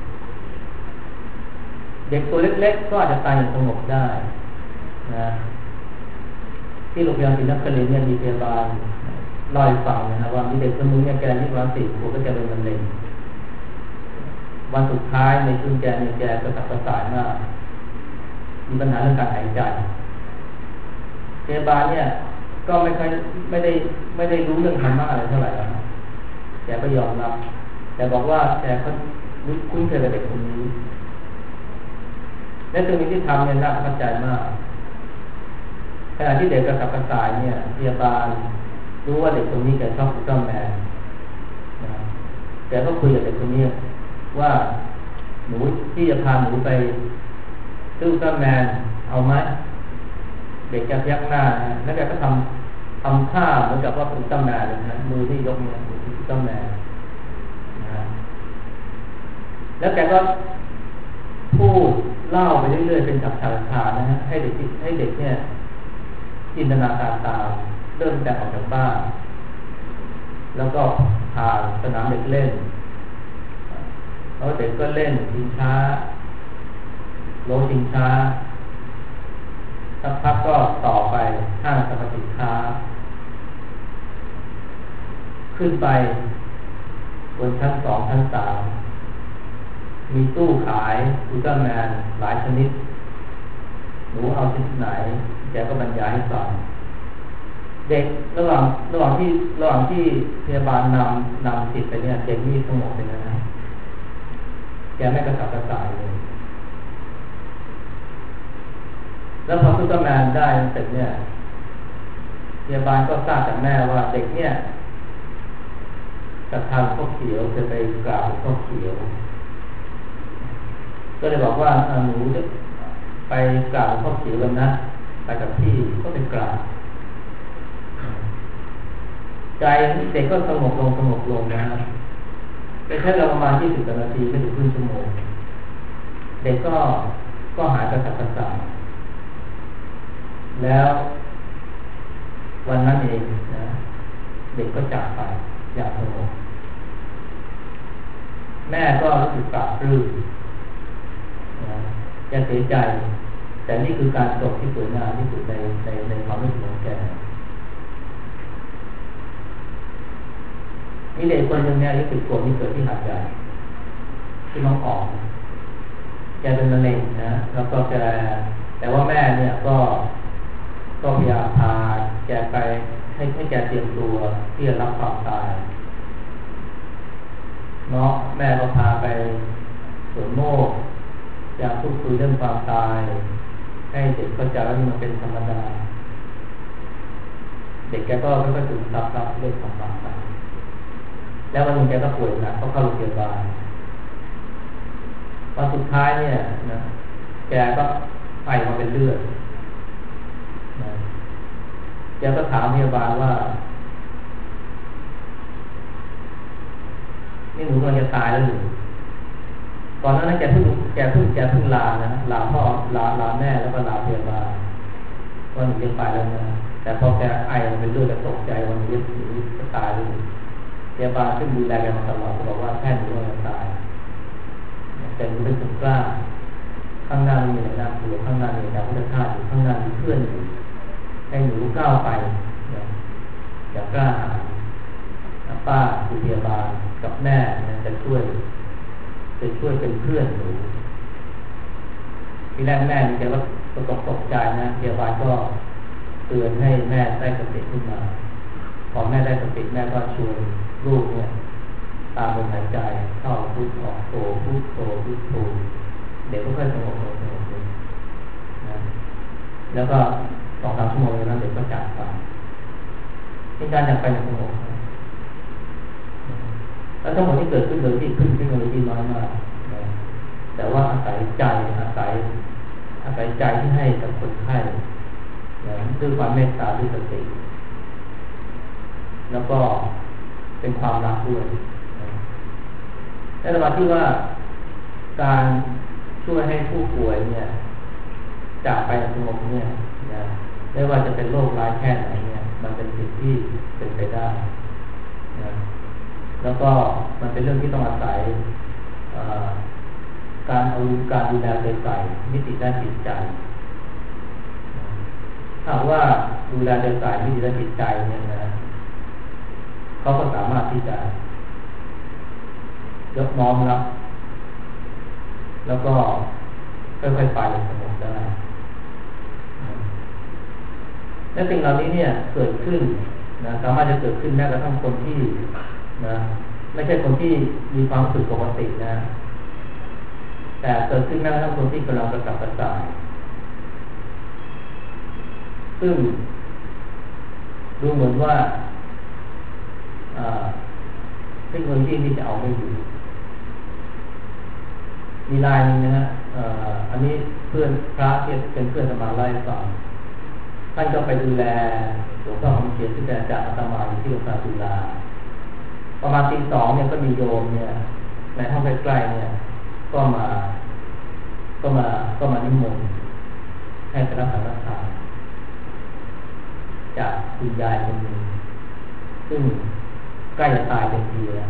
เด็กตัวเล็กๆก็อาจจะตายอย่างสงบได้นะที่โรงพยาบาลศรีนครินทร์เนี่ยมีพยาบาลเล่าให้ฟังนะครับว่ามีเด็กคนนึงเนี่ยแกอายุประมาณ10 ขวบก็จะเป็นมะเร็งวันสุดท้ายในช่วงแกกระสับกระส่ายมากมีปัญหาเรื่องการหายใจพยาบาลเนี่ยก็ไม่ได้รู้เรื่องธรรมะอะไรเท่าไหร่แล้วแกก็ยอมรับแต่บอกว่าแกก็คุ้นเคยกับเด็กคนนี้และตรงนี้ที่ทำเนี่ยน่าประทับใจมากขณะที่เด็กกระสับกระส่ายเนี่ยพยาบาลรู้ว่าเด็กคนนี้แกชอบอุลตร้าแมนแกก็คุยกับเด็กคนนี้ว่าหนูที่จะพาหนูไปซื้ออุลตร้าแมนเอาไหมเด็กแกพยักหน้านะแล้วแกก็ทำท่าเหมือนกับว่าเป็นอุลตร้าแมนเลยนะมือที่ยกเนี่ยอุลตร้าแมนนะแล้วแกก็พูดเล่าไปเรื่อยๆเป็นฉากๆนะฮะให้เด็กเนี่ยจินตนาการตามเริ่มแต่ออกจากบ้านแล้วก็ผ่านสนามเด็กเล่นแล้วเด็กก็เล่นชิงช้าโลชิงช้าสักพักก็ต่อไปห้างสรรพสินค้าขึ้นไปบนชั้น2ชั้น3มีตู้ขายอุลตร้าแมนหลายชนิดหนูเอาชนิดไหนแกก็บรรยายให้ฟังเด็กระหว่างที่พยาบาลนำจิตไปเนี่ยเด็กนี่สงบไปแล้วนะแกไม่กระสับกระส่ายเลยแล้วพออุลตร้าแมนได้เสร็จเนี่ยพยาบาลก็ทราบจากแม่ว่าเด็กเนี่ยศรัทธาหลวงพ่อเขียวจะไปกราบหลวงพ่อเขียวก็เลยบอกว่าหนูจะไปกราบหลวงพ่อเขียวกันนะไปกับพี่ก็ไปกราบใจเด็กก็สงบลงนะครับเป็นแค่เราประมาณ20 นาทีไม่ถึงครึ่งชั่วโมงเด็กก็หายกระสับกระส่ายแล้ววันนั้นเองนะเด็กก็จากไปอย่างสงบแม่ก็รู้สึกปลาบปลื้มนะจะเสียใจแต่นี่คือการจบที่สวยงามที่สุดในความรู้สึกของแกมีเด็กคนหนึ่งเนี่ยอายุ10 ขวบนี่เกิดที่หาดใหญ่ที่น้องออกแกเป็นมะเร็งนะแล้วก็แต่ว่าแม่เนี่ยก็พยายามพาแกไปให้แกเตรียมตัวที่จะรับความตายเนาะแม่ก็พาไปสวนโมกอยากพูดคุยเรื่องความตายให้เด็กเข้าใจว่ามันเป็นธรรมดาเด็กแกก็ไม่ค่อยถึงรับเรื่องของความตายแล้ววันนึงแกก็ป่วยหนักก็เข้าโรงพยาบาลวันสุดท้ายเนี่ยนะแกก็ไอมาเป็นเลือดนะแกก็ถามพยาบาลว่านี่หนูกำลังจะตายแล้วหรือตอนนั้นแกเพิ่งลานะลาพ่อลาแม่แล้วก็ลาพยาบาลว่าหนูจะตายแล้วนะแต่พอแกไอมาเป็นเลือดก็ตกใจว่าหนูจะตายแล้วพยาบาลซึ่งดูแลแกมาตลอดบอกว่าแค่หนูจะตายแต่หนูเป็นคนกล้าข้างหน้ามีอะไรน่ากลัวข้างหน้ามีดาวพุทธทาสอยู่ข้างหน้ามีเพื่อนอยู่ให้หนูก้าวไปอย่ากล้าหาญป้าคือพยาบาลกับแม่นะจะช่วยเป็นเพื่อนหนูทีแรกแม่นี่แกก็ตกใจนะพยาบาลก็เตือนให้แม่ได้สติขึ้นมาพอแม่ได้สติแม่ก็ชวนลูกเนี่ยตามลมหายใจเข้าพุทออกโธพุทโธพุทโธเด็กก็ค่อยสงบลงนะแล้วก็2-3 ชั่วโมงแล้วเด็กก็จากไปเป็นการจากไปอย่างสงบแล้วทั้งหมดที่เกิดขึ้นโดยที่พึ่งเทคโนโลยีน้อยมากนะแต่ว่าอาศัยใจที่ให้กับคนไข้นะด้วยความเมตตาด้วยสติแล้วก็เป็นความรักด้วยในระหว่างที่ว่าการช่วยให้ผู้ป่วยเนี่ยจากไปอย่างสงบเนี่ยนะไม่ว่าจะเป็นโรคร้ายแค่ไหนเนี่ยมันเป็นสิ่งที่เป็นไปได้นะแล้วก็มันเป็นเรื่องที่ต้องอาศัยการดูแลใส่มิติด้านจิตใจถ้าว่าดูแลใส่มิติด้านจิตใจเนี่ยนะเขาก็สามารถที่จะยกน้อมรับแล้วก็ค่อยๆไปสงบได้และสิ่งเหล่านี้เนี่ยเกิดขึ้นนะสามารถจะเกิดขึ้นแม้กระทั่งคนที่นะไม่ใช่คนที่มีความรู้สึกปกตินะแต่เกิดขึ้นแม้กระทั่งคนที่กำลังกระสับกระส่ายซึ่งดูเหมือนว่าเทคโนโลยีที่จะเอาไม่อยู่มีรายนึงนะฮะอันนี้เพื่อนพระที่เป็นเพื่อนสมาไล่ฟังท่านก็ไปดูแลหลวงพ่อคำเขียนที่เป็นอาจารย์อาตมาที่โรงพยาบาลจุฬาประมาณตี 2เนี่ยก็มีโยมเนี่ยในห้องใกล้ๆเนี่ยก็มานิมนต์ให้คณะสังฆทานจากคุณยายคนหนึ่งซึ่งใกล้จะตายเป็นทีแล้ว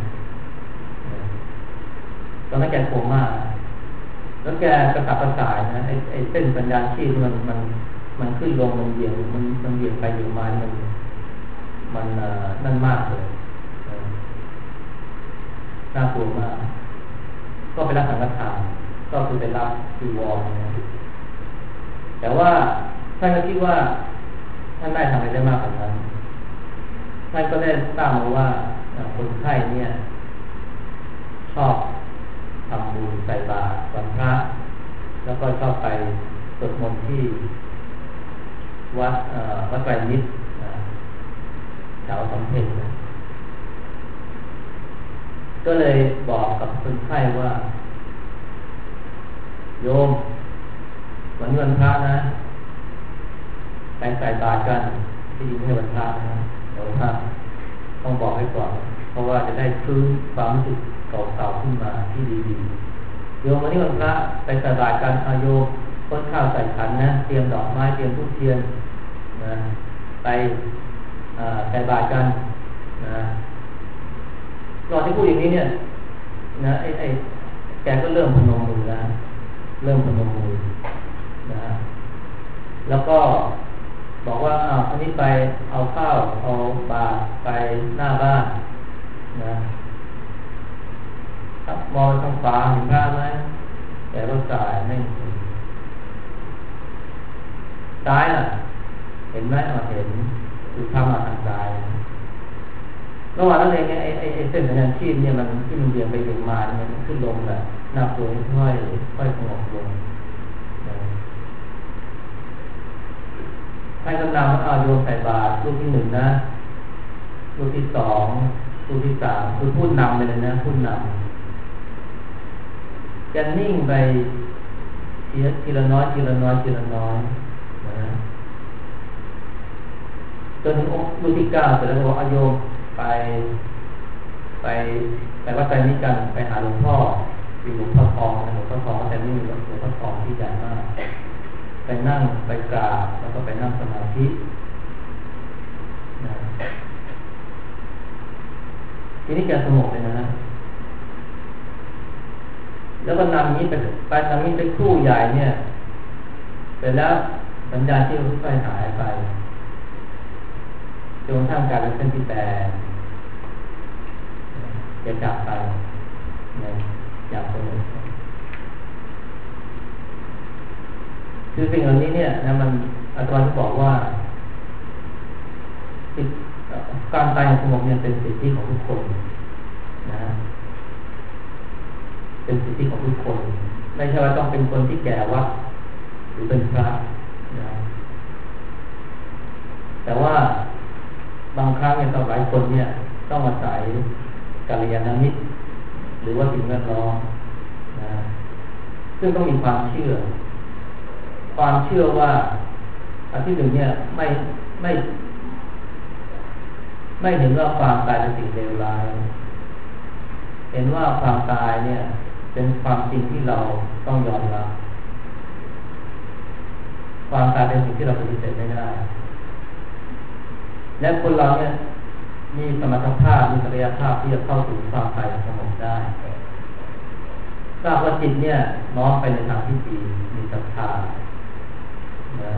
ตอนนั้นแกโคม่าแล้วแกกระสับกระส่ายนะไอ้เส้นสัญญาณชีพมันขึ้นลงมันเบี่ยงมันเบี่ยงไปเบี่ยงมามันนั่นมากเลยน่ากลัวมากก็ไปรับสังฆทานก็คือไปรับจีวรนะแต่ว่าท่านก็คิดว่าท่านได้ทำอะไรได้มากกว่านั้นท่านก็ได้ทราบมาว่าคนไข้เนี่ยชอบทำบุญใส่บาตรวันพระแล้วก็ชอบไปสวดมนต์ที่วัดไตรมิตรแถวสำเพ็ญก็เลยบอกกับคนไข้ว่าโยมวันนี้วันพระนะไปใส่บาตรกันที่จริงไม่ใช่วันพระนะเดี๋ยวว่าต้องบอกให้ก่อนเพราะว่าจะได้ฟื้นความรู้สึกเก่าๆขึ้นมาที่ดีๆโยมวันนี้วันพระไปใส่บาตรกันโยมต้นข้าวใส่ขันนะเตรียมดอกไม้เตรียมธูปเทียนนะไปใส่บาตรกันนะตอนที่พูดอย่างนี้เนี่ยนะไอ้แกก็เริ่มพนมมือแล้วนะแล้วก็บอกว่าอันนี้ไปเอาข้าวเอาบาตรไปหน้าบ้านนะมองทางฟ้าเห็นพระไหมแต่ก็สายไม่เห็นซ้ายน่ะเห็นไหมเห็นคือทำมาทางซ้ายระหว่างนั้นเองไอ้เส้นสัญญาณชีพเนี่ยมันที่มันเบี่ยงไปเบี่ยงมาเนี่ยมันขึ้นลงแบบหน้าตัวค่อยสงบลงให้กำลังเอาโยมใส่บาตรรูปที่ 1นะรูปที่ 2รูปที่ 3คือพูดนำเลยนะพูดนำจะนิ่งไปทีละน้อยนะจนถึงรูปที่ 9เสร็จแล้วก็เอาโยมไปวัดไตรมิตรกันไปหาหลวงพ่อหลวงพ่อทองแต่นี่หลวงพ่อทองที่ใหญ่มากไปนั่งไปกราบแล้วก็ไปนั่งสมาธินะทีนี้จะสงบเลยนะแล้วก็นำนี้ไปทำนี้ไปครู่ใหญ่เนี่ยเสร็จแล้วสัญญาณที่ค่อยหายไปจนท่ามกลางเป็นเส้นที่แบนจะจากไปอย่างสงบคือสิ่งเหล่านี้เนี่ยนะมันอาจารย์บอกว่าการตายอย่างสงบเนี่ยเป็นสิทธิของทุกคนนะเป็นสิทธิของทุกคนไม่ใช่ว่าต้องเป็นคนที่แก่วัดหรือเป็นพระนะแต่ว่าบางครั้งเนี่ยหลายคนเนี่ยต้องอาศัยกัลยาณมิตรหรือว่าสิ่งแวดล้อมนะซึ่งต้องมีความเชื่อว่าอันที่หนึ่งเนี่ยไม่เห็นว่าความตายเป็นสิ่งเลวร้ายเห็นว่าความตายเนี่ยเป็นความจริงที่เราต้องยอมรับความตายเป็นสิ่งที่เราปฏิเสธไม่ได้และคนเราเนี่ยมีสมรรถภาพมีศักยภาพที่จะเข้าถึงความตายสงบได้ทราบว่าจิตเนี่ยน้อมไปในทางที่ดีมีศรัทธานะ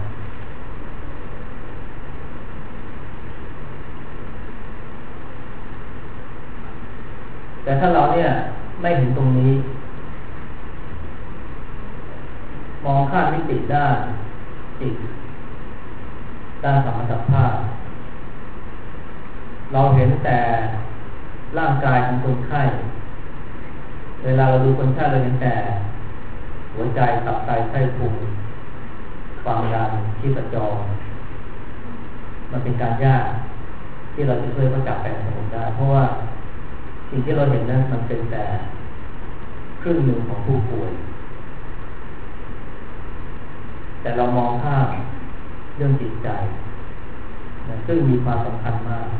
แต่ถ้าเราเนี่ยไม่เห็นตรงนี้มองข้ามมิติด้านจิตด้านสมรรถภาพเราเห็นแต่ร่างกายของคนไข้เวลาเราดูคนไข้เราเห็นแต่หัวใจตับไตไส้พุงความดันชีพจรมันเป็นการยากที่เราจะช่วยเขาจับไปสงบได้เพราะว่าสิ่งที่เราเห็นนั้นมันเป็นแต่ครึ่งหนึ่งของผู้ป่วยแต่เรามองข้ามเรื่องจิตใจนะซึ่งมีความสำคัญมาก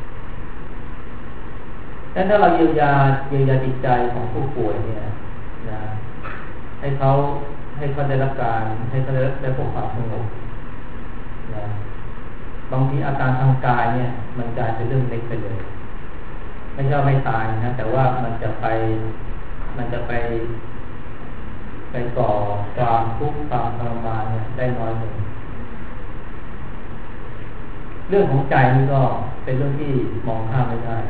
ดังนั้นถ้าเราเยียวยาจิตใจของผู้ป่วยเนี่ยนะให้เขาได้รับการให้เขาได้พบความสงบนะบางทีอาการทางกายเนี่ยมันกลายเป็นเรื่องเล็กไปเลยไม่ใช่ไม่ตายนะแต่ว่ามันจะไปก่อความทุกข์ความทรมานเนี่ยได้น้อยลงเรื่องของใจนี่ก็เป็นเรื่องที่มองข้ามไม่ได้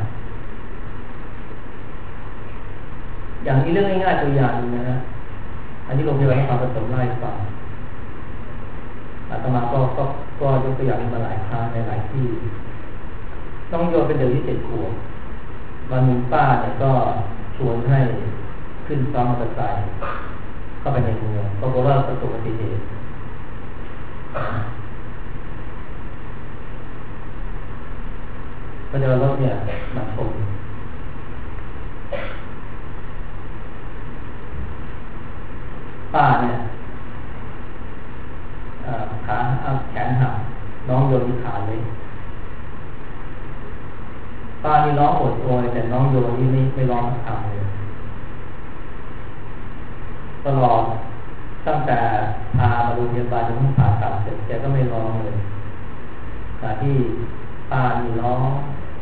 อย่างนี้เรื่องง่ายๆตัวอย่างนึงนะอันนี้โรงพยาบาลนครปฐมไล่ฟังอาตมาก็ยกตัวอย่างมาหลายครั้งในหลายที่ต้องโยนเป็นเด็กที่7 ขวบวันหนึ่งป้าเนี่ยก็ชวนให้ขึ้นซ้อมมอเตอร์ไซค์เข้าไปในเมืองปรากฏว่าประสบอุบัติเหตุก็จะรถเนี่ยมาชนป้าเนี่ยขาแขนหักน้องโยนที่ขาเลยป้านี่ร้องโอดโอยแต่น้องโยนี่ไม่ร้องทำเลยตลอดตั้งแต่พามาโรงพยาบาลจนถึงผ่าตัดเสร็จแกก็ไม่ร้องเลยแต่ที่ป้านี่ร้อง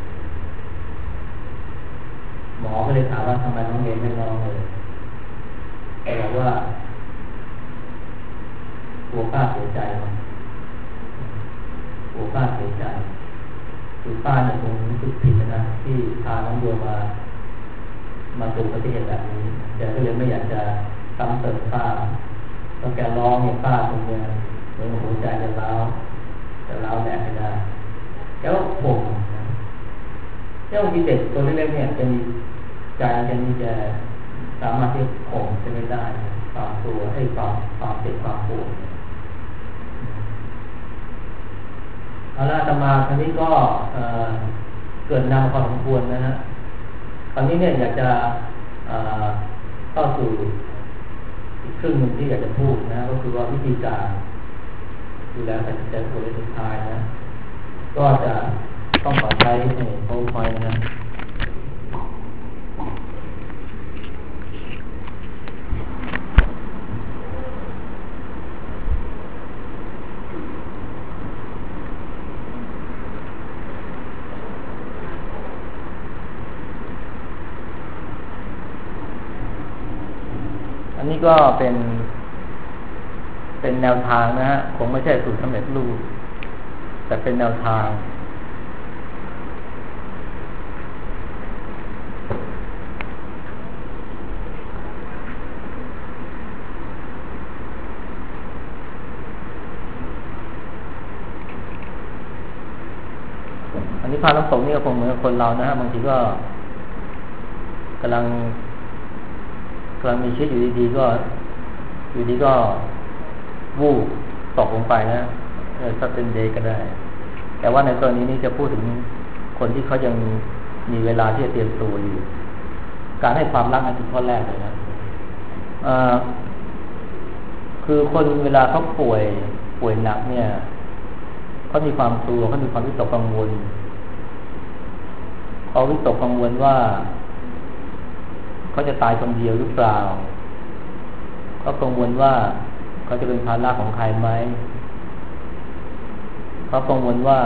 หมอก็เลยถามว่าทำไมน้องโยไม่ร้องเลยแกบอกว่ากลัวป้าเสียใจกลัวป้าเสียใจคือป้าเนี่ยคงรู้สึกผิดนะที่พาน้องโยมาสู่อุบัติเหตุแบบนี้แกก็เลยไม่อยากจะซ้ำเติมป้าพอแกร้องเนี่ยป้าคงจะเหมือนหัวใจจะร้าวแหลกไม่ได้แกก็ข่มนะเจ้าที่เด็กตัวเล็กๆเนี่ยจะมีใจจะสามารถที่ข่มจะไม่ได้ความตัวให้ความเจ็บความปวดเอาละจะมาครั้งนี้ก็เกิดนำพอสมควรนะฮะคราวนี้เนี่ยอยากจะเข้าสู่อีกครึ่งหนึ่งที่อยากจะพูดนะก็คือว่าวิธีการดูแลจิตใจตัวเองสุดท้ายนะก็จะต้องขอใช้PowerPointนะอันนี้ก็เป็นแนวทางนะฮะคงไม่ใช่สูตรสำเร็จรูปแต่เป็นแนวทางอันนี้พาน้ำตกนี่ก็คงเหมือนคนเรานะฮะบางทีก็กำลังมีชีวิตอยู่ดีๆก็วูบตกลงไปนะซัดเดนเดย์ก็ได้แต่ว่าในกรณีนี้จะพูดถึงคนที่เขายังมีเวลาที่จะเตรียมตัวอยู่การให้ความรักนั่นคือข้อแรกเลยนะคือคนเวลาเขาป่วยหนักเนี่ยเขามีความกลัวเขามีความวิตกกังวลเขาวิตกกังวลว่าเขาจะตายคนเดียวหรือเปล่าเขากังวลว่าเขาจะเป็นภาระของใครไหมเขากังวลว่า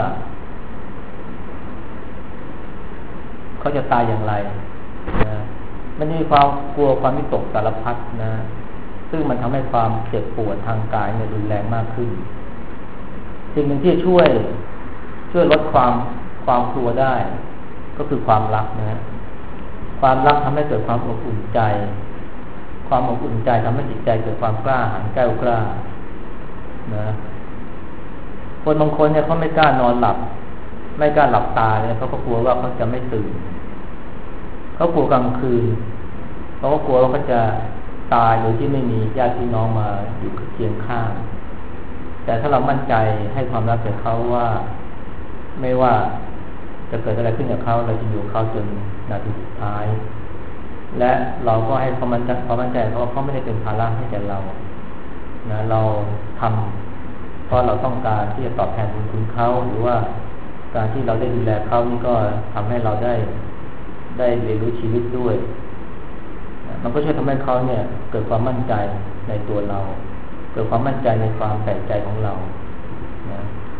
เขาจะตายอย่างไรนะมันมีความกลัวความวิตกสารพัดนะซึ่งมันทำให้ความเจ็บปวดทางกายเนี่ยรุนแรงมากขึ้นสิ่งหนึ่งที่ช่วยลดความกลัวได้ก็คือความรักนะความรักทำให้เกิดความอบอุ่นใจความอบอุ่นใจทำให้จิตใจเกิดความกล้าหาญแกล้วกล้านะคนบางคนเนี่ยเขาไม่กล้านอนหลับไม่กล้าหลับตาเนี่ยเขาก็กลัวว่าเขาจะไม่ตื่นเขากลัวกลางคืนเขาก็กลัวว่าเขาจะตายโดยที่ไม่มีญาติพี่น้องมาอยู่เคียงข้างแต่ถ้าเรามั่นใจให้ความรักแก่เขาว่าไม่ว่าจะเกิดอะไรขึ้นกับเขาเราจะอยู่เขาจนนาทีสุดท้ายและเราก็ให้ความมั่นใจเขาไม่ได้เป็นภาระให้แก่เรานะเราทำเพราะเราต้องการที่จะตอบแทนบุญคุณเขาหรือว่าการที่เราได้ดูแลเขานี่ก็ทำให้เราได้เรียนรู้ชีวิตด้วยมันก็ช่วยทำให้เขาเนี่ยเกิดความมั่นใจในตัวเราเกิดความมั่นใจในความใส่ใจของเรานะ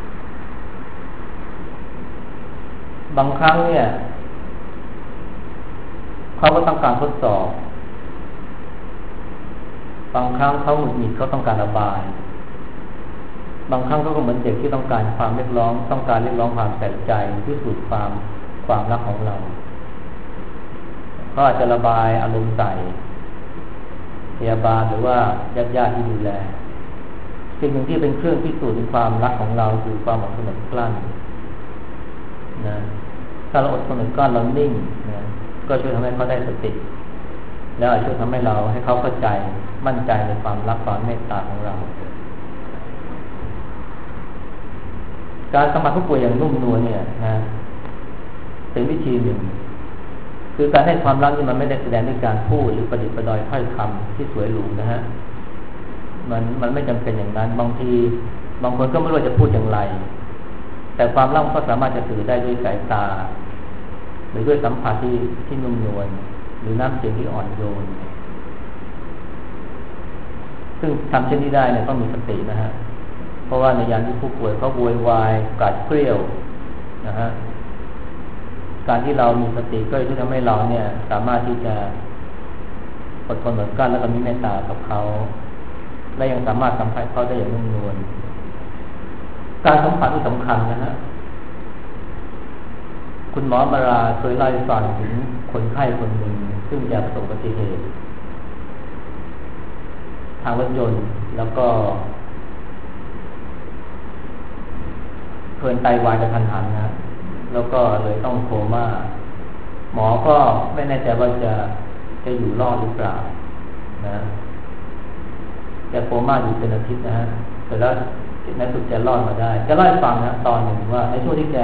บางครั้งเนี่ยเขาก็ต้องการทดสอบบางครั้งเขาหงุดหงิดเขาต้องการระบายบางครั้งเขาก็เหมือนเด็กที่ต้องการความเรียกร้องต้องการเรียกร้องความใส่ใจพิสูจน์ความรักของเราเขาอาจจะระบายอารมณ์ใส่พยาบาลหรือว่าญาติที่ดูแลสิ่งหนึ่งที่เป็นเครื่องพิสูจน์ความรักของเราคือความอดทนอดกลั้นนะถ้าเราอดทนอดกลั้นเรานิ่งนะก็ช่วยทำให้เขาได้สติแล้วช่วยทำให้เราให้เขาเข้าใจมั่นใจในความรักความเมตตาของเราการสัมผัสผู้ป่วยอย่างนุ่มนวลเนี่ยนะเป็นวิธีหนึ่งคือการให้ความรักนี่มันไม่ได้แสดงด้วยการพูดหรือประดิษฐ์ประดอยถ้อยคำที่สวยหรูนะฮะมันไม่จำเป็นอย่างนั้นบางทีบางคนก็ไม่รู้จะพูดอย่างไรแต่ความรักก็สามารถจะสื่อได้ด้วยสายตาหรือด้วยสัมผัสที่นุ่มนวลหรือน้ำเสียงที่อ่อนโยนซึ่งทำเช่นนี้ได้เนี่ยต้องมีสตินะฮะเพราะว่าในยามที่ผู้ป่วยเขาโวยวายกัดเกลี้ยวนะฮะการที่เรามีสติก็จะทำให้เราเนี่ยสามารถที่จะอดทนอดกลั้นแล้วก็มีเมตตากับเขาและยังสามารถสัมผัสเขาได้อย่างนุ่มนวลการสัมผัสที่สำคัญนะฮะคุณหมอมาราเคยเล่าให้ฟังถึงคนไข้คนหนึ่งซึ่งจะประสบอุบัติเหตุทางรถยนต์แล้วก็เกิดไตวายกระทันหันนะแล้วก็เลยต้องโคม่าหมอก็ไม่แน่ใจว่าจะอยู่รอดหรือเปล่านะแกโคม่าอยู่เป็นอาทิตย์นะฮะแต่แล้วในสุดจะรอดมาได้จะเล่าให้ฟังนะตอนหนึ่งว่าในช่วงที่แก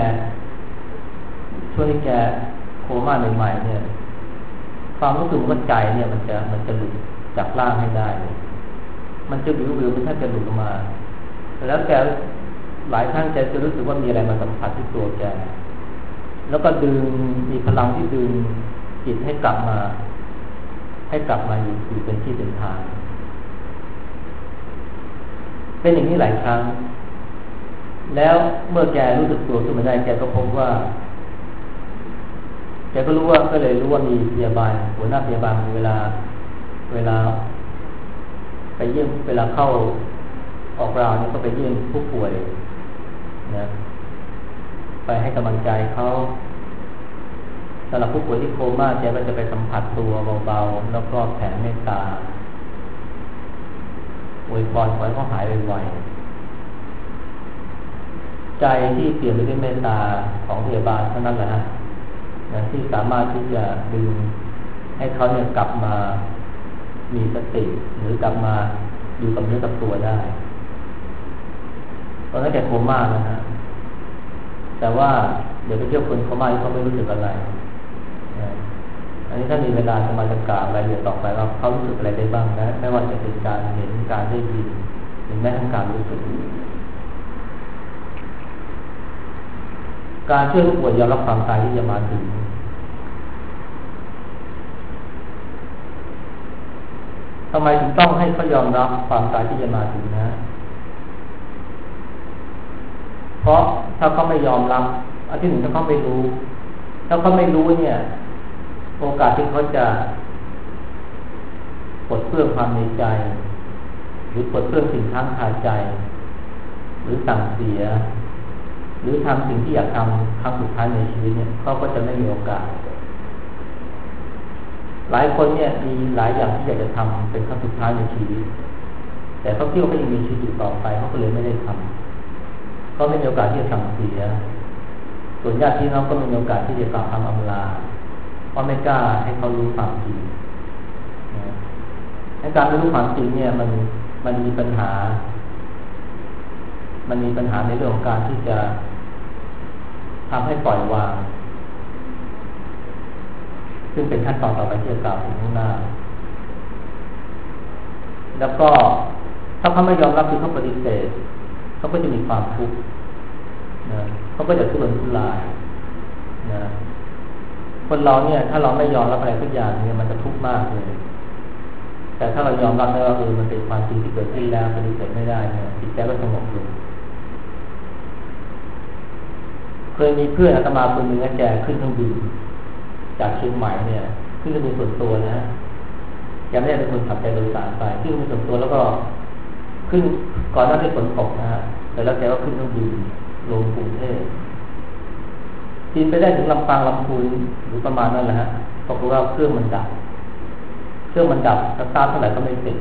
โคม่าใหม่ๆเนี่ยความรู้สึกว่าใจเนี่ยมันจะหลุดจากร่างให้ได้มันจะวิวมันแทบจะหลุดออกมาแล้วแกหลายครั้งจะรู้สึกว่ามีอะไรมาสัมผัสที่ตัวแกแล้วก็มีพลังที่ดึงจิตให้กลับมาอยู่เป็นที่เป็นทางเป็นอย่างนี้หลายครั้งแล้วเมื่อแกรู้สึกตัวขึ้นมาได้แกก็พบว่าแกก็รู้ว่าก็เลยรู้ว่ามีพยาบาลหัวหน้าพยาบาลเวลาไปเยี่ยมเวลาเข้าออกราวนี่ก็ไปเยี่ยมผู้ป่วยนะไปให้กำลังใจเขาสำหรับผู้ป่วยที่โคม่าแกก็จะไปสัมผัสตัวเบาๆแล้วก็แผ่เมตตาอวยพรขอให้เขาหายไวๆใจที่เปลี่ยนไปด้วยเมตตาของพยาบาลเท่านั้นแหละนะที่สามารถที่จะดึงให้เขาเนี่ยกลับมามีสติหรือกลับมาอยู่กับเนื้อกับตัวได้ตอนนั้นแกโคม่านะฮะแต่ว่าเดี๋ยวไปเที่ยวคนโคม่าเขาไม่รู้สึกอะไรอันนี้ถ้ามีเวลาจะมาจะกล่าวรายละเอียดต่อไปว่าเขารู้สึกอะไรได้บ้างนะไม่ว่าจะเป็นการเห็นการได้ยินหรือแม้ทั้งการรู้สึกการช่วยผู้ป่วยยอมรับความตายที่จะมาถึงทำไมถึงต้องให้เขายอมรับความตายที่จะมาถึงนะเพราะถ้าเขาไม่ยอมรับอันที่หนึ่งถ้าเขาไม่รู้ถ้าเขาไม่รู้เนี่ยโอกาสที่เขาจะปลดเปลื้องความในใจหรือปลดเปลื้องสิ่งค้างคาใจหรือสั่งเสียหรือทำสิ่งที่อยากทำครั้งสุดท้ายในชีวิตเนี่ยเขาก็จะไม่มีโอกาสหลายคนเนี่ยมีหลายอย่างที่อยากจะทำเป็นครั้งสุดท้ายในชีวิตแต่เขาคิดว่าเขายังมีชีวิตอยู่ต่อไปเขาก็เลยไม่ได้ทำเขาไม่มีโอกาสที่จะสั่งเสียส่วนญาติพี่น้องก็ไม่มีโอกาสที่จะกล่าวคำอำลาเพราะไม่กล้าให้เขารู้ความจริงในการไม่รู้ความจริงเนี่ยมันมีปัญหาในเรื่องของการที่จะทำให้ปล่อยวางซึ่งเป็นขั้นตอนต่อไปที่จะกล่าวถึงข้างหน้าแล้วก็ถ้าเขาไม่ยอมรับคือเขาปฏิเสธเขาก็จะมีความทุกข์นะเขาก็จะทุรนทุรายนะคนเราเนี่ยถ้าเราไม่ยอมรับอะไรทุกอย่างเนี่ยมันจะทุกข์มากเลยแต่ถ้าเรายอมรับได้ว่ามันเป็นความจริงที่เกิดขึ้นแล้วปฏิเสธไม่ได้เนี่ยจิตใจก็สงบลงเคยมีเพื่อนอาตมาคนหนึ่งแกขึ้นเครื่องบินจากเชียงใหม่เนี่ยขึ้นเครื่องบินส่วนตัวนะยังไม่ได้เป็นคนขับใจโดยสารไปขึ้นเครื่องบินส่วนตัวแล้วก็ขึ้นก่อนหน้าที่ฝนตกนะฮะแต่แล้วแกก็ขึ้นเครื่องบินลงกรุงเทพบินไปได้ถึงลำปางลำพูนหรือประมาณนั้นแหละฮะปรากฏว่าเครื่องมันดับสตาร์ทเท่าไหร่ก็ไม่ติด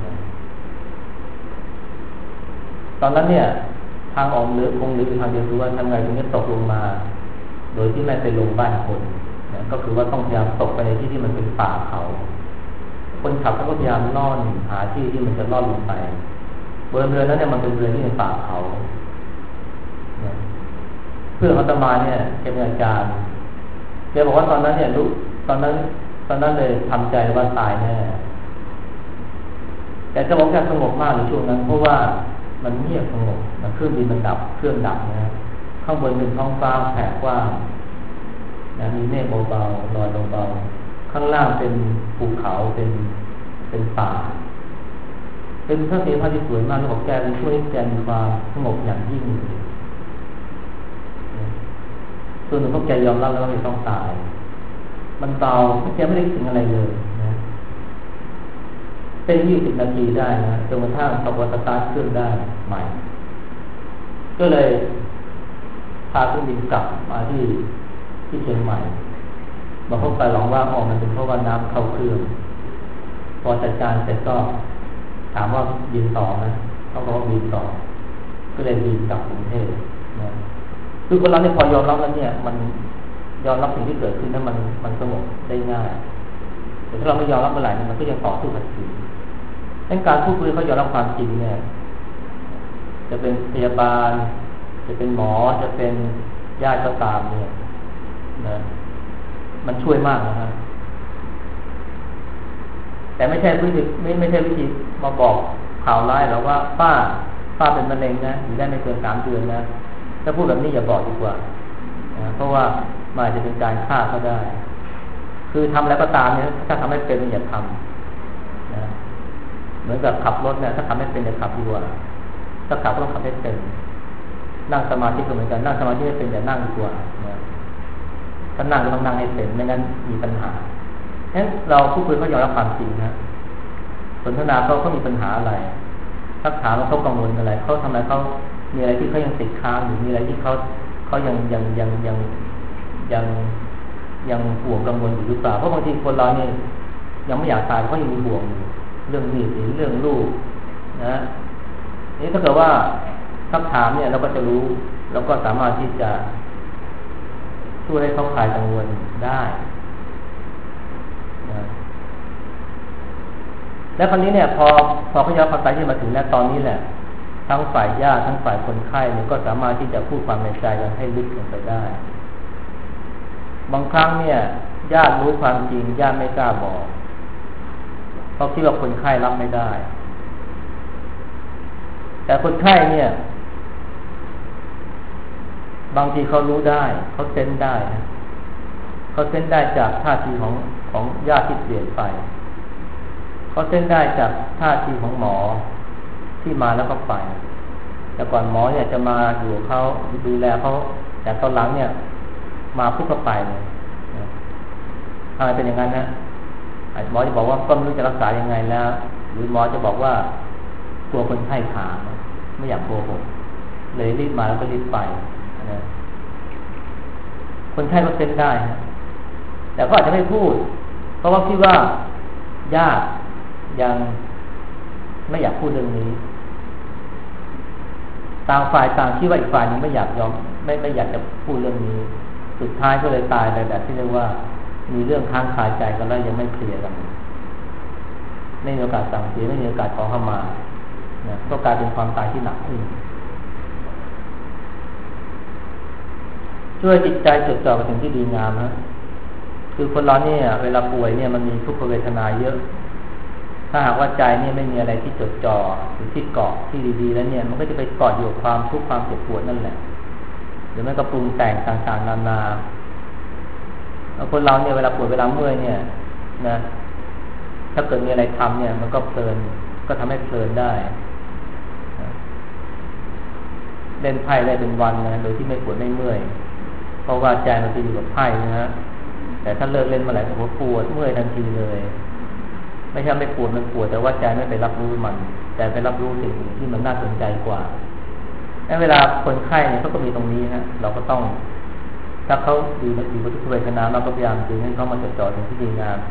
ตอนนั้นเนี่ยทางออกเหลือทางเดียวคือว่าทำไงถึงจะตกลงมาโดยที่ไม่ไปลงบ้านคนก็คือว่าต้องพยายามตกไปในที่ที่มันเป็นป่าเขาคนขับก็พยายามล่อนหาที่ที่มันจะล่อนลงไปบนเรือนั้นเนี่ยมันเป็นเรือที่เป็นป่าเขาเพื่อนอาตมาเนี่ยแกเป็นอาจารย์แกบอกว่าตอนนั้นเนี่ยตอนนั้นเลยทำใจว่าตายแน่แต่จะบอกแกสงบมากในช่วงนั้นเพราะว่ามันเงียบสงบเครื่องบินมันดับเครื่องดับนะข้างบนเป็นท้องฟ้าแผ่กว้างมีเมฆเบาๆลอยเบาๆข้างล่างเป็นภูเขาเป็นป่าเป็นทะเลพัดที่สวยมากแล้วบอกแกเป็นช่วยให้แกมีความสงบอย่างยิ่งส่วนหนึ่งพวกแกยอมรับแล้วว่าไม่ต้องตายมันเบาแกไม่ได้ถึงอะไรเลยนะเป็น20 นาทีได้นะจนกระทั่งพอสตาร์ทเครื่องได้ใหม่ก็เลยพาเครื่องบินกลับมาที่เชียงใหม่มาพบไปลองว่ามันเป็นเพราะว่าน้ำเข้าเครื่องพอจัดการเสร็จก็ถามว่าบินต่อนะเขาบอกว่าบินต่อก็เลยบินกลับกรุงเทพนะคือคนเราเนี่ยพอยอมรับแล้วเนี่ยมันยอมรับสิ่งที่เกิดขึ้นนั้นมันสงบได้ง่ายแต่ถ้าเราไม่ยอมรับเมื่อไหร่มันก็ยังต่อสู้กับสิ่งนั้นการพูดคุยเขายอมรับความจริงเนี่ยจะเป็นพยาบาลจะเป็นหมอจะเป็นญาติก็ตามเนี่ยนะมันช่วยมากนะฮะแต่ไม่ใช่วิธีมาบอกข่าวร้ายหรอกว่าป้าเป็นมะเร็งนะอยู่ได้ไม่เกิน3 เดือนนะถ้าพูดแบบนี้อย่าบอกดีกว่านะเพราะว่ามันอาจจะเป็นการฆ่าเขาได้คือทำแล้วก็ตามเนี่ยถ้าทำไม่เป็นอย่าทำนะเหมือนกับขับรถเนี่ยถ้าทำไม่เป็นอย่าขับดีกว่าถ้าขับก็ต้องขับให้เป็นนั่งสมาธิก็เหมือนกันนั่งสมาธิไม่เป็นอย่านั่งดีกว่านะถ้านั่งก็ต้องนั่งให้เป็นไม่งั้นมีปัญหาฉะนั้นเราพูดคุยเขายอมรับความจริงนะสนทนาเขามีปัญหาอะไรทักถามว่าเขากังวลอะไรเขาทำไมเขามีอะไรที่เขายังติดค้างหรือมีอะไรที่เขายังห่วงกังวลอยู่หรือเปล่าเพราะบางทีคนเราเนี่ยยังไม่อยากตายเขายังมีห่วงเรื่องหนี้สินเรื่องลูกนะนี่ถ้าเกิดว่าทักถามเนี่ยเราก็จะรู้แล้วก็สามารถที่จะช่วยให้เขาคลายกังวลได้นะและคราวนี้เนี่ยพอพยาความตายที่มาถึงแล้วตอนนี้แหละทั้งฝ่ายญาติทั้งฝ่ายคนไข้เนี่ยก็สามารถที่จะพูดความในใจกันให้ลึกลงไปได้บางครั้งเนี่ยญาติรู้ความจริงญาติไม่กล้าบอกเพราะคิดว่าคนไข้รับไม่ได้แต่คนไข้เนี่ยบางทีเขารู้ได้เขาเซนส์ได้เขาเซนส์ได้จากท่าทีของญาติที่เปลี่ยนไปเขาเซนส์ได้จากท่าทีของหมอที่มาแล้วก็ไปแต่ก่อนหมอเนี่ยจะมาอยู่เขาดูแลเขาแต่ตอนหลังเนี่ยมาพุ่งเข้าไปเลยทำไมเป็นอย่างนั้นนะหมอจะบอกว่าก็ไม่รู้จะรักษายังไงแล้วหรือหมอจะบอกว่ากลัวคนไข้ถามไม่อยากโกหกเลยรีบมาแล้วก็รีบไปนะคนไข้ก็เซ็นได้นะแต่ก็อาจจะไม่พูดเพราะว่าคิดว่าญาติยังไม่อยากพูดเรื่องนี้ต่างฝ่ายต่างคิดว่าอีกฝ่ายนึงไม่อยากยอมไม่อยากจะพูดเรื่องนี้สุดท้ายก็เลยตายไปแบบที่เรียกว่ามีเรื่องค้างคาใจกันแล้วยังไม่เคลียร์กันไม่มีโอกาสสั่งเสียไม่มีโอกาสขอเข้ามานะก็กลายเป็นความตายที่หนักขึ้นช่วยจิตใจจดจ่อไปถึงที่ดีงามนะคือคนเราเนี่ยเวลาป่วยเนี่ยมันมีทุกขเวทนาเยอะถ้าหากว่าใจเนี่ยไม่มีอะไรที่จดจ่อหรือที่เกาะที่ดีๆแล้วเนี่ยมันก็จะไปเกาะอยู่กับความทุกข์ความเจ็บปวดนั่นแหละหรือไม่ก็ปรุงแต่งต่างๆนานาคนเราเนี่ยเวลาปวดเวลาเมื่อยเนี่ยนะถ้าเกิดมีอะไรทำเนี่ยมันก็เพลินก็ทำให้เพลินได้เล่นไพ่ได้เป็นวันนะโดยที่ไม่ปวดไม่เมื่อยเพราะว่าใจมันไปอยู่กับไพ่นะฮะแต่ถ้าเลิกเล่นเมื่อไหร่ผมปวดเมื่อยทันทีเลยไม่ใช่ไม่ปวดมันปวดแต่ว่าใจไม่ไปรับรู้มันแต่ไปรับรู้สิ่งที่มันน่าสนใจกว่าเวลาคนไข้เนี่ยเขาก็มีตรงนี้ฮะเราก็ต้องถ้าเขาอยู่บนทุกขเวทนาเราก็พยายามดึงให้เขามาจดจ่อถึงที่ดีงาม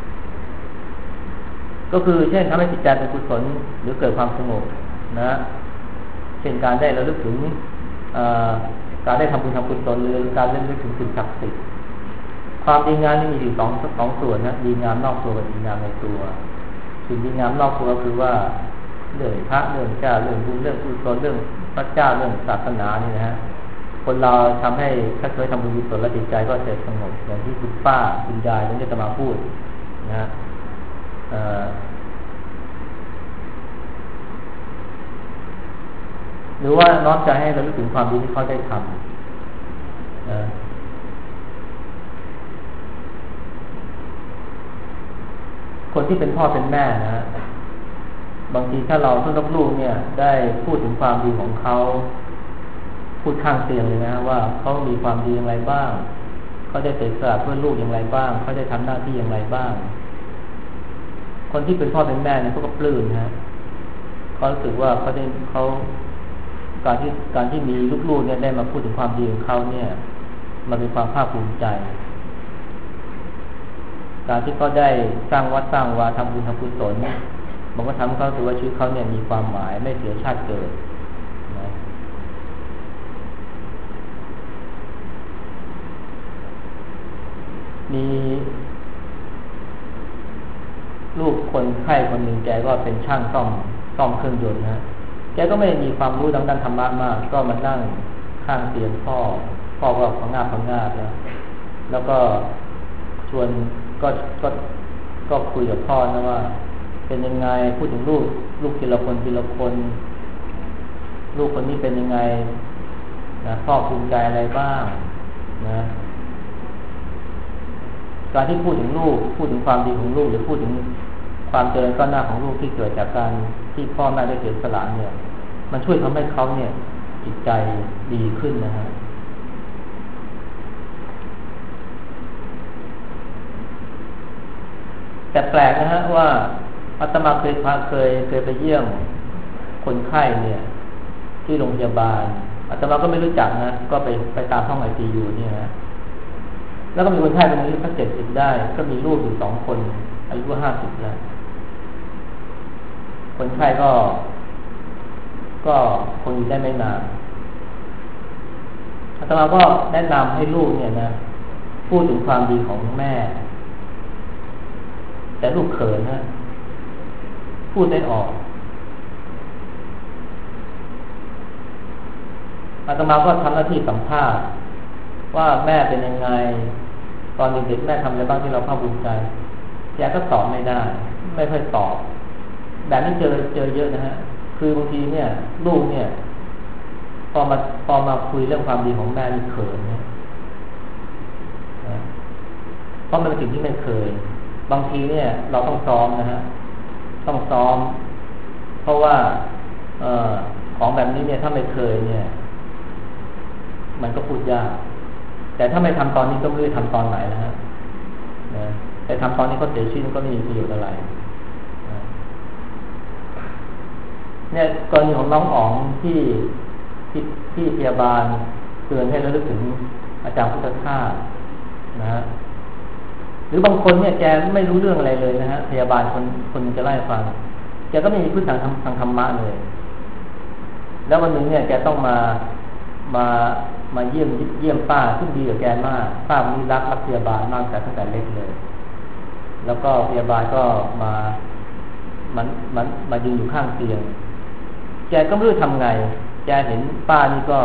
ก็คือเช่นทำให้จิตใจเป็นกุศลหรือเกิดความสงบนะเช่นการได้ระลึกถึงการได้ทำบุญทำกุศลหรือการเล่นนึกถึงสิ่งศักดิ์สิทธิ์ความดีงามนี่มีอยู่สองส่วนนะดีงามนอกตัวกับดีงามในตัวสิ่งดีงามนอกตัวก็คือว่าเรื่องพระเรื่องเจ้าเรื่องบุญเรื่องกุศลเรื่องพระเจ้าเรื่องศาสนานี่นะฮะคนเราทำให้ถ้าเคยทำบุญกุศลแล้วจิตใจก็จะสงบอย่างที่คุณป้าคุณยายนี่จะมาพูดนะหรือว่าน้อมใจให้เราลึกถึงความดีที่เขาได้ทำคนที่เป็นพ่อเป็นแม่นะบางทีถ้าเราทุกลูกเนี่ยได้พูดถึงความดีของเขาพูดข้างเตียงเลยนะว่าเขามีความดีอย่างไรบ้างเขาได้เสียสละเพื่อลูกอย่างไรบ้างเขาได้ทำหน้าที่อย่างไรบ้างคนที่เป็นพ่อเป็นแม่เนี่ยเขาก็ปลื้มนะเขารู้สึกว่าเขาการที่มีลูกๆเนี่ยได้มาพูดถึงความดีของเขาเนี่ยมันเป็นความภาคภูมิใจการที่เขาได้สร้างวัดสร้างวาทำบุญทำกุศลมันก็ทำให้เขาถือว่าชีวิตเขาเนี่ยมีความหมายไม่เสียชาติเกิดนะมีลูกคนไข้คนหนึ่งแกก็เป็นช่างซ่อมเครื่องยนต์นะแกก็ไม่มีความรู้ทางด้านธรรมะมากก็มานั่งข้างเตียงพ่อก็พังงาบแล้วก็ชวนก็คุยกับพ่อนะว่าเป็นยังไงพูดถึงลูกทีละคนลูกคนนี้เป็นยังไงนะพ่อภูมิใจอะไรบ้างนะการที่พูดถึงลูกพูดถึงความดีของลูกหรือพูดถึงความเจริญก้าวหน้าของลูกที่เกิดจากการที่พ่อแม่ได้เสียสละเนี่ยมันช่วยทำให้เขาเนี่ยจิตใจดีขึ้นนะฮะแต่แปลกนะฮะว่าอาตมาเคยไปเยี่ยมคนไข้เนี่ยที่โรงพยาบาลอาตมาก็ไม่รู้จักนะก็ไปตามห้องICUเนี่ยนะแล้วก็มีคนไข้คนนี้สัก70ได้ก็มีลูกอยู่2คนอายุ50แล้วคนไข้ก็คงอยู่ได้ไม่นานอาตมาก็แนะนำให้ลูกเนี่ยนะพูดถึงความดีของแม่แต่ลูกเขินนะพูดไม่ออกอาตมาก็ทำหน้าที่สัมภาษณ์ว่าแม่เป็นยังไงตอนเด็กๆแม่ทำอะไรบ้างที่เราภาคภูมิใจแกก็ตอบไม่ได้ไม่ค่อยตอบแบบนี้เจอเยอะนะฮะคือบางทีเนี่ยลูกเนี่ยพอมาคุยเรื่องความดีของแม่นี่เขินเนี่ยเพราะมันเป็นสิ่งที่ไม่เคยบางทีเนี่ยเราต้องซ้อมนะฮะต้องซ้อมเพราะว่าของแบบนี้เนี่ยถ้าไม่เคยเนี่ยมันก็พูดยากแต่ถ้าไม่ทำตอนนี้ก็ไม่รู้ทำตอนไหนนะฮะแต่ทำตอนนี้ก็เสียชีวิตก็ไม่มีประโยชน์อะไรเนี่ยกรณีของน้องอ๋องที่พยาบาลเตือนให้ระลึกถึงอาจารย์พุทธทาสนะฮะหรือบางคนเนี่ยแกไม่รู้เรื่องอะไรเลยนะฮะพยาบาลคนจะไล่ฟังแกก็ไม่มีพื้นฐานทางธรรมะเลยแล้ววันหนึ่งเนี่ยแกต้องมาเยี่ยมป้าซึ่งดีกับแกมากป้ามีรักพยาบาลมากแต่ตั้งแต่เล็กเลยแล้วก็พยาบาลก็มายืนอยู่ข้างเตียงแกก็ไม่รู้ทำไงแกเห็นป้านี่ก็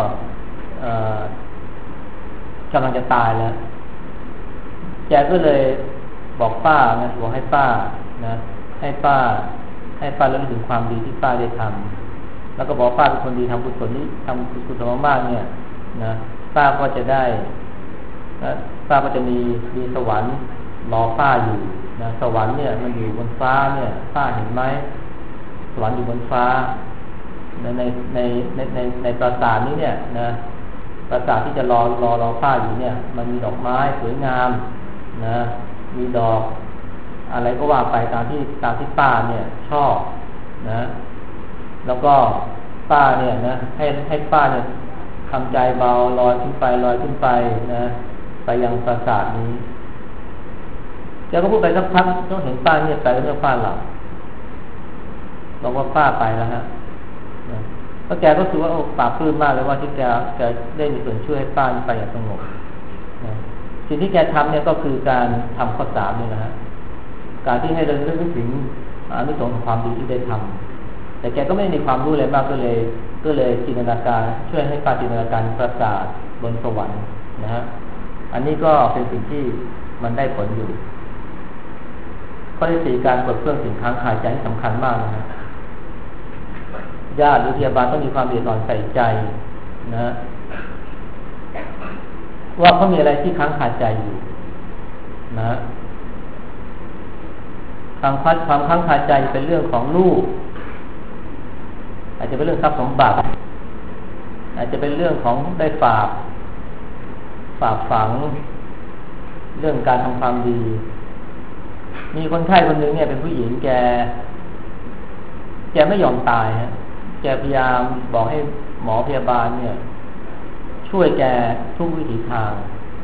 กำลังจะตายแล้วแกก็เลยบอกป้านะบอกให้ป้านะให้ป้าระลึกถึงความดีที่ป้าได้ทำแล้วก็บอกป้าเป็นคนดีทำกุศลนี้ทำกุศลมากๆเนี่ยนะป้าก็จะได้นะป้าก็จะมีสวรรค์รอป้าอยู่นะสวรรค์เนี่ยมันอยู่บนฟ้าเนี่ยป้าเห็นไหมสวรรค์อยู่บนฟ้าในปราสาทนี้เนี่ยนะปราสาทที่จะรอป้าอยู่เนี่ยมันมีดอกไม้สวยงามนะมีดอกอะไรก็ว่าไปตามที่ป้าเนี่ยชอบนะแล้วก็ป้าเนี่ยนะให้ป้าเนี่ยทำใจเบาลอยขึ้นไปนะไปยังปราสาทนี้แกก็พูดไปสักพักต้องเห็นป้าเนี่ยไปแล้วเนี่ยป้าหลับบอกว่าป้าไปแล้วฮะแล้วแกก็คือว่าปราบปลื้มมากเลยว่าที่แกได้มีส่วนช่วยให้ป้าไปอย่างสงบสิ่งที่แกทำเนี่ยก็คือการทำข้อ3นี่นะฮะการที่ให้เราเรื่องถึงอานิสงส์ของความดีที่ได้ทำแต่แกก็ไม่มีความรู้อะไรมากก็เลยจินตนาการช่วยให้ป้าจินตนาการปราสาทบนสวรรค์นะฮะอันนี้ก็เป็นสิ่งที่มันได้ผลอยู่ข้อที่4การปลดเปลื้องสิ่งค้างคาใจสำคัญมากนะฮะญาติหรือพยาบาลต้องมีความเดือดร้อนใส่ใจนะว่าเขามีอะไรที่ค้างคาใจอยู่นะความค้างคาใจเป็นเรื่องของลูกอาจจะเป็นเรื่องทรัพย์สมบัติอาจจะเป็นเรื่องของได้ฝากฝังเรื่องการทำความดีมีคนไข้คนหนึ่งเนี่ยเป็นผู้หญิงแกไม่ยอมตายฮะแกพยายามบอกให้หมอพยาบาลเนี่ยช่วยแกทุกวิถีทาง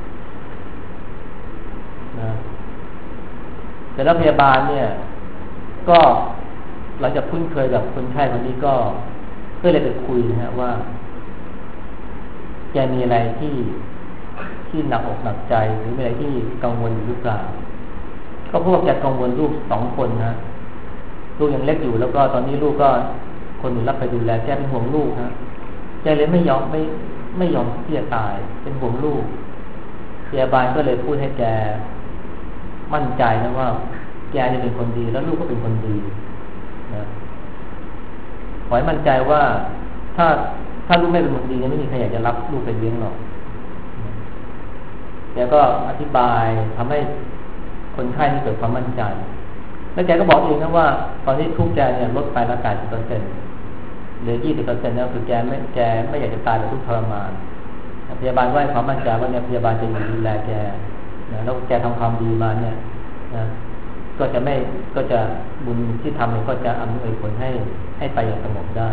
นะแต่แล้วพยาบาลเนี่ยก็หลังจากคุ้นเคยกับคนไข้คนนี้ก็เลยไปคุยนะฮะว่าแกมีอะไรที่หนักอกหนักใจหรือมีอะไรที่กังวลอยู่หรือเปล่าก็พวกแกกังวลลูก2 คนนะลูกยังเล็กอยู่แล้วก็ตอนนี้ลูกก็คนอื่นรับไปดูแลแกเป็นห่วงลูกฮะแกเลยไม่ยอมที่จะตายเป็นห่วงลูกพยาบาลก็เลยพูดให้แกมั่นใจนะว่าแกจะเป็นคนดีแล้วลูกก็เป็นคนดีนะขอให้มั่นใจว่าถ้าลูกไม่เป็นคนดีเนี่ยไม่มีใครอยากจะรับลูกไปเลี้ยงหรอกแกก็อธิบายทำให้คนไข้นี่เกิดความมั่นใจแล้วแกก็บอกเองนะว่าตอนนี้ทุกแกเนี่ยลดไปละ80%เหลือ20%นะคือแกไม่อยากจะตายแบบทุกข์ทรมานพยาบาลก็ให้ความมั่นใจว่าเนี่ยพยาบาลจะอยู่ดูแลแกนะแล้วแกทำความดีมาเนี่ยนะก็จะบุญที่ทำเนี่ยก็จะอำนวยผลให้ไปอย่างสงบได้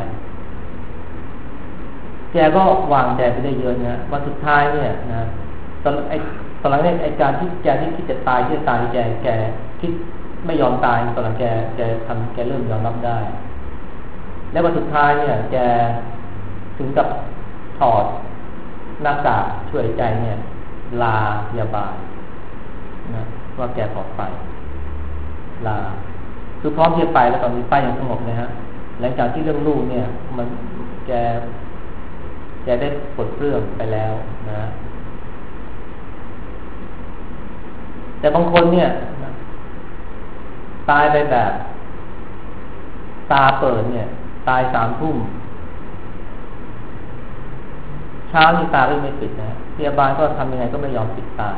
แกก็วางใจไปได้เยอะนะวันสุดท้ายเนี่ยนะตอนหลังเนี่ยไอ้การที่แกที่คิดจะตายแกคิดไม่ยอมตายตอนหลังแกเริ่มยอมรับได้แล้ววันสุดท้ายเนี่ยแกถึงกับถอดหน้ากากช่วยใจเนี่ยลาพยาบาลนะว่าแกปลอดภัยลาคือพร้อมที่จะไปแล้วตอนนี้ไปอย่างสงบเลยฮะหลังจากที่เรื่องลูกเนี่ยมันแกได้ปลดเปลื้องไปแล้วนะแต่บางคนเนี่ยตายไปแบบตาเปิดเนี่ยตาย3 ทุ่มเช้านี่ตาก็ไม่ปิดนะพยาบาลก็ทำยังไงก็ไม่ยอมปิดตา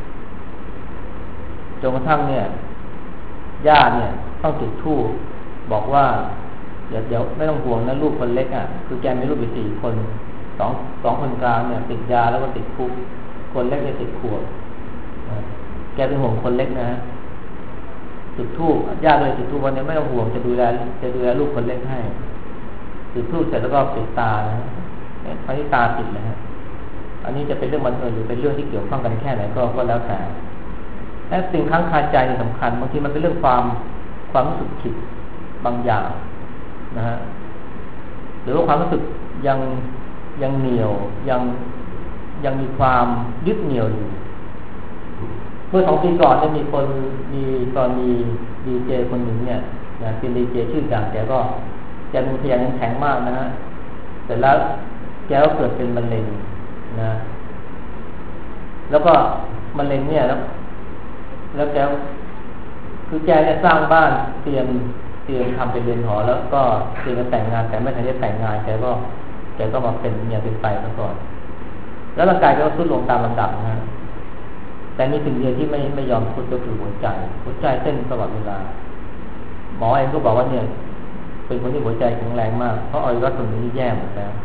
จนกระทั่งเนี่ยญาติเนี่ยต้องจุดธูปบอกว่าเดี๋ยวไม่ต้องห่วงนะลูกคนเล็กอ่ะคือแกมีลูกอยู่4 คนสองคนกลางเนี่ยติดยาแล้วก็ติดคุกคนเล็กเนี่ย10 ขวบแกเป็นห่วงคนเล็กนะจุดธูปญาติเลยจุดธูปวันนี้ไม่ต้องห่วงจะดูแลลูกคนเล็กให้จุดธูปเสร็จแล้วก็ปิดตานะคราวนี้ตาปิดเลยฮะอันนี้จะเป็นเรื่องบังเอิญหรือเป็นเรื่องที่เกี่ยวข้องกันแค่ไหนก็แล้วแต่สิ่งค้างคาใจนี่สำคัญบางทีมันเป็นเรื่องความรู้สึกผิดบางอย่างนะฮะหรือว่าความรู้สึกยังเหนียวยังมีความยึดเหนี่ยวอยู่เมื่อ2 ปีก่อนเนี่ยมีกรณีดีเจคนหนึ่งเนี่ยนะเป็นดีเจชื่อดังแกมีพยานแข็งมากนะฮะแต่แล้วแกก็เกิดเป็นมะเร็งนะแล้วก็มะเร็งเนี่ยแล้วแกคือแกเนี่ยสร้างบ้านเตรียมทำเป็นเรือนหอแล้วก็เตรียมจะแต่งงานแต่ไม่ทันได้แต่งงานแกก็มาเป็นเมียเป็นไปซะก่อนแล้วร่างกายก็ทรุดลงตามลำดับนะแต่มีสิ่งเดียวที่ไม่ยอมทรุดก็คือหัวใจเต้นตลอดเวลาหมอเองก็บอกว่าเนี่ยเป็นคนที่หัวใจแข็งแรงมากเพราะอวัยวะส่วนนี้แย่หมดแล้ว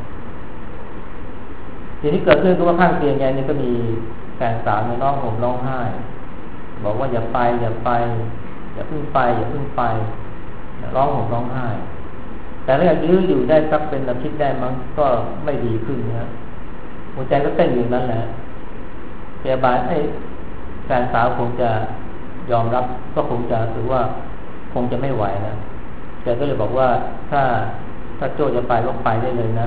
สิ่งที่เกิดขึ้นก็ว่าข้างเตียงแกนี่ก็มีแฟนสาวเนี่ยร้องห่มร้องไห้บอกว่าอย่าไปอย่าเพิ่งไปร้องห่มร้องไห้แต่ถ้าอยากยื้ออยู่ได้สักเป็นอาทิตย์ได้มั้งก็ไม่ดีขึ้นนะหัวใจก็เต้นอยู่นั่นแหละพยาบาลแฟนสาวคงจะยอมรับก็คงจะถือว่าคงจะไม่ไหวนะแกก็เลยบอกว่าถ้าโจ้จะไปก็ไปได้เลยนะ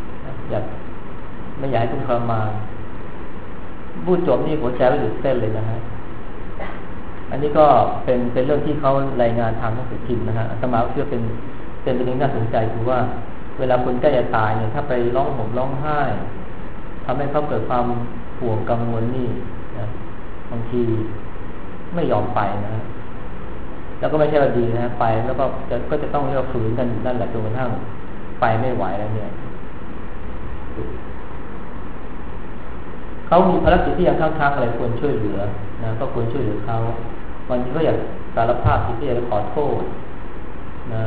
ไม่อยากให้ทุกข์ทรมานพูดจบนี่หัวใจก็หยุดเต้นเลยนะฮะอันนี้ก็เป็นเรื่องที่เขารายงานทางหนังสือพิมพ์นะฮะอาตมาเชื่อเป็นเรื่องน่าสนใจคือว่าเวลาคนใกล้จะตายเนี่ยถ้าไปร้องห่มร้องไห้ทำให้เขาเกิดความห่วงกังวลนี่นะบางทีไม่ยอมไปนะแล้วก็ไม่ใช่ว่าดีนะไปแล้วก็จะต้องเรียกฝืนกันอยู่นั่นแหละจนกระทั่งไปไม่ไหวแล้วเนี่ยเขามีภารกิจที่ยังค้างอะไรควรช่วยเหลือนะก็ควรช่วยเหลือเขาบางทีก็อยากสารภาพที่จะขอโทษนะ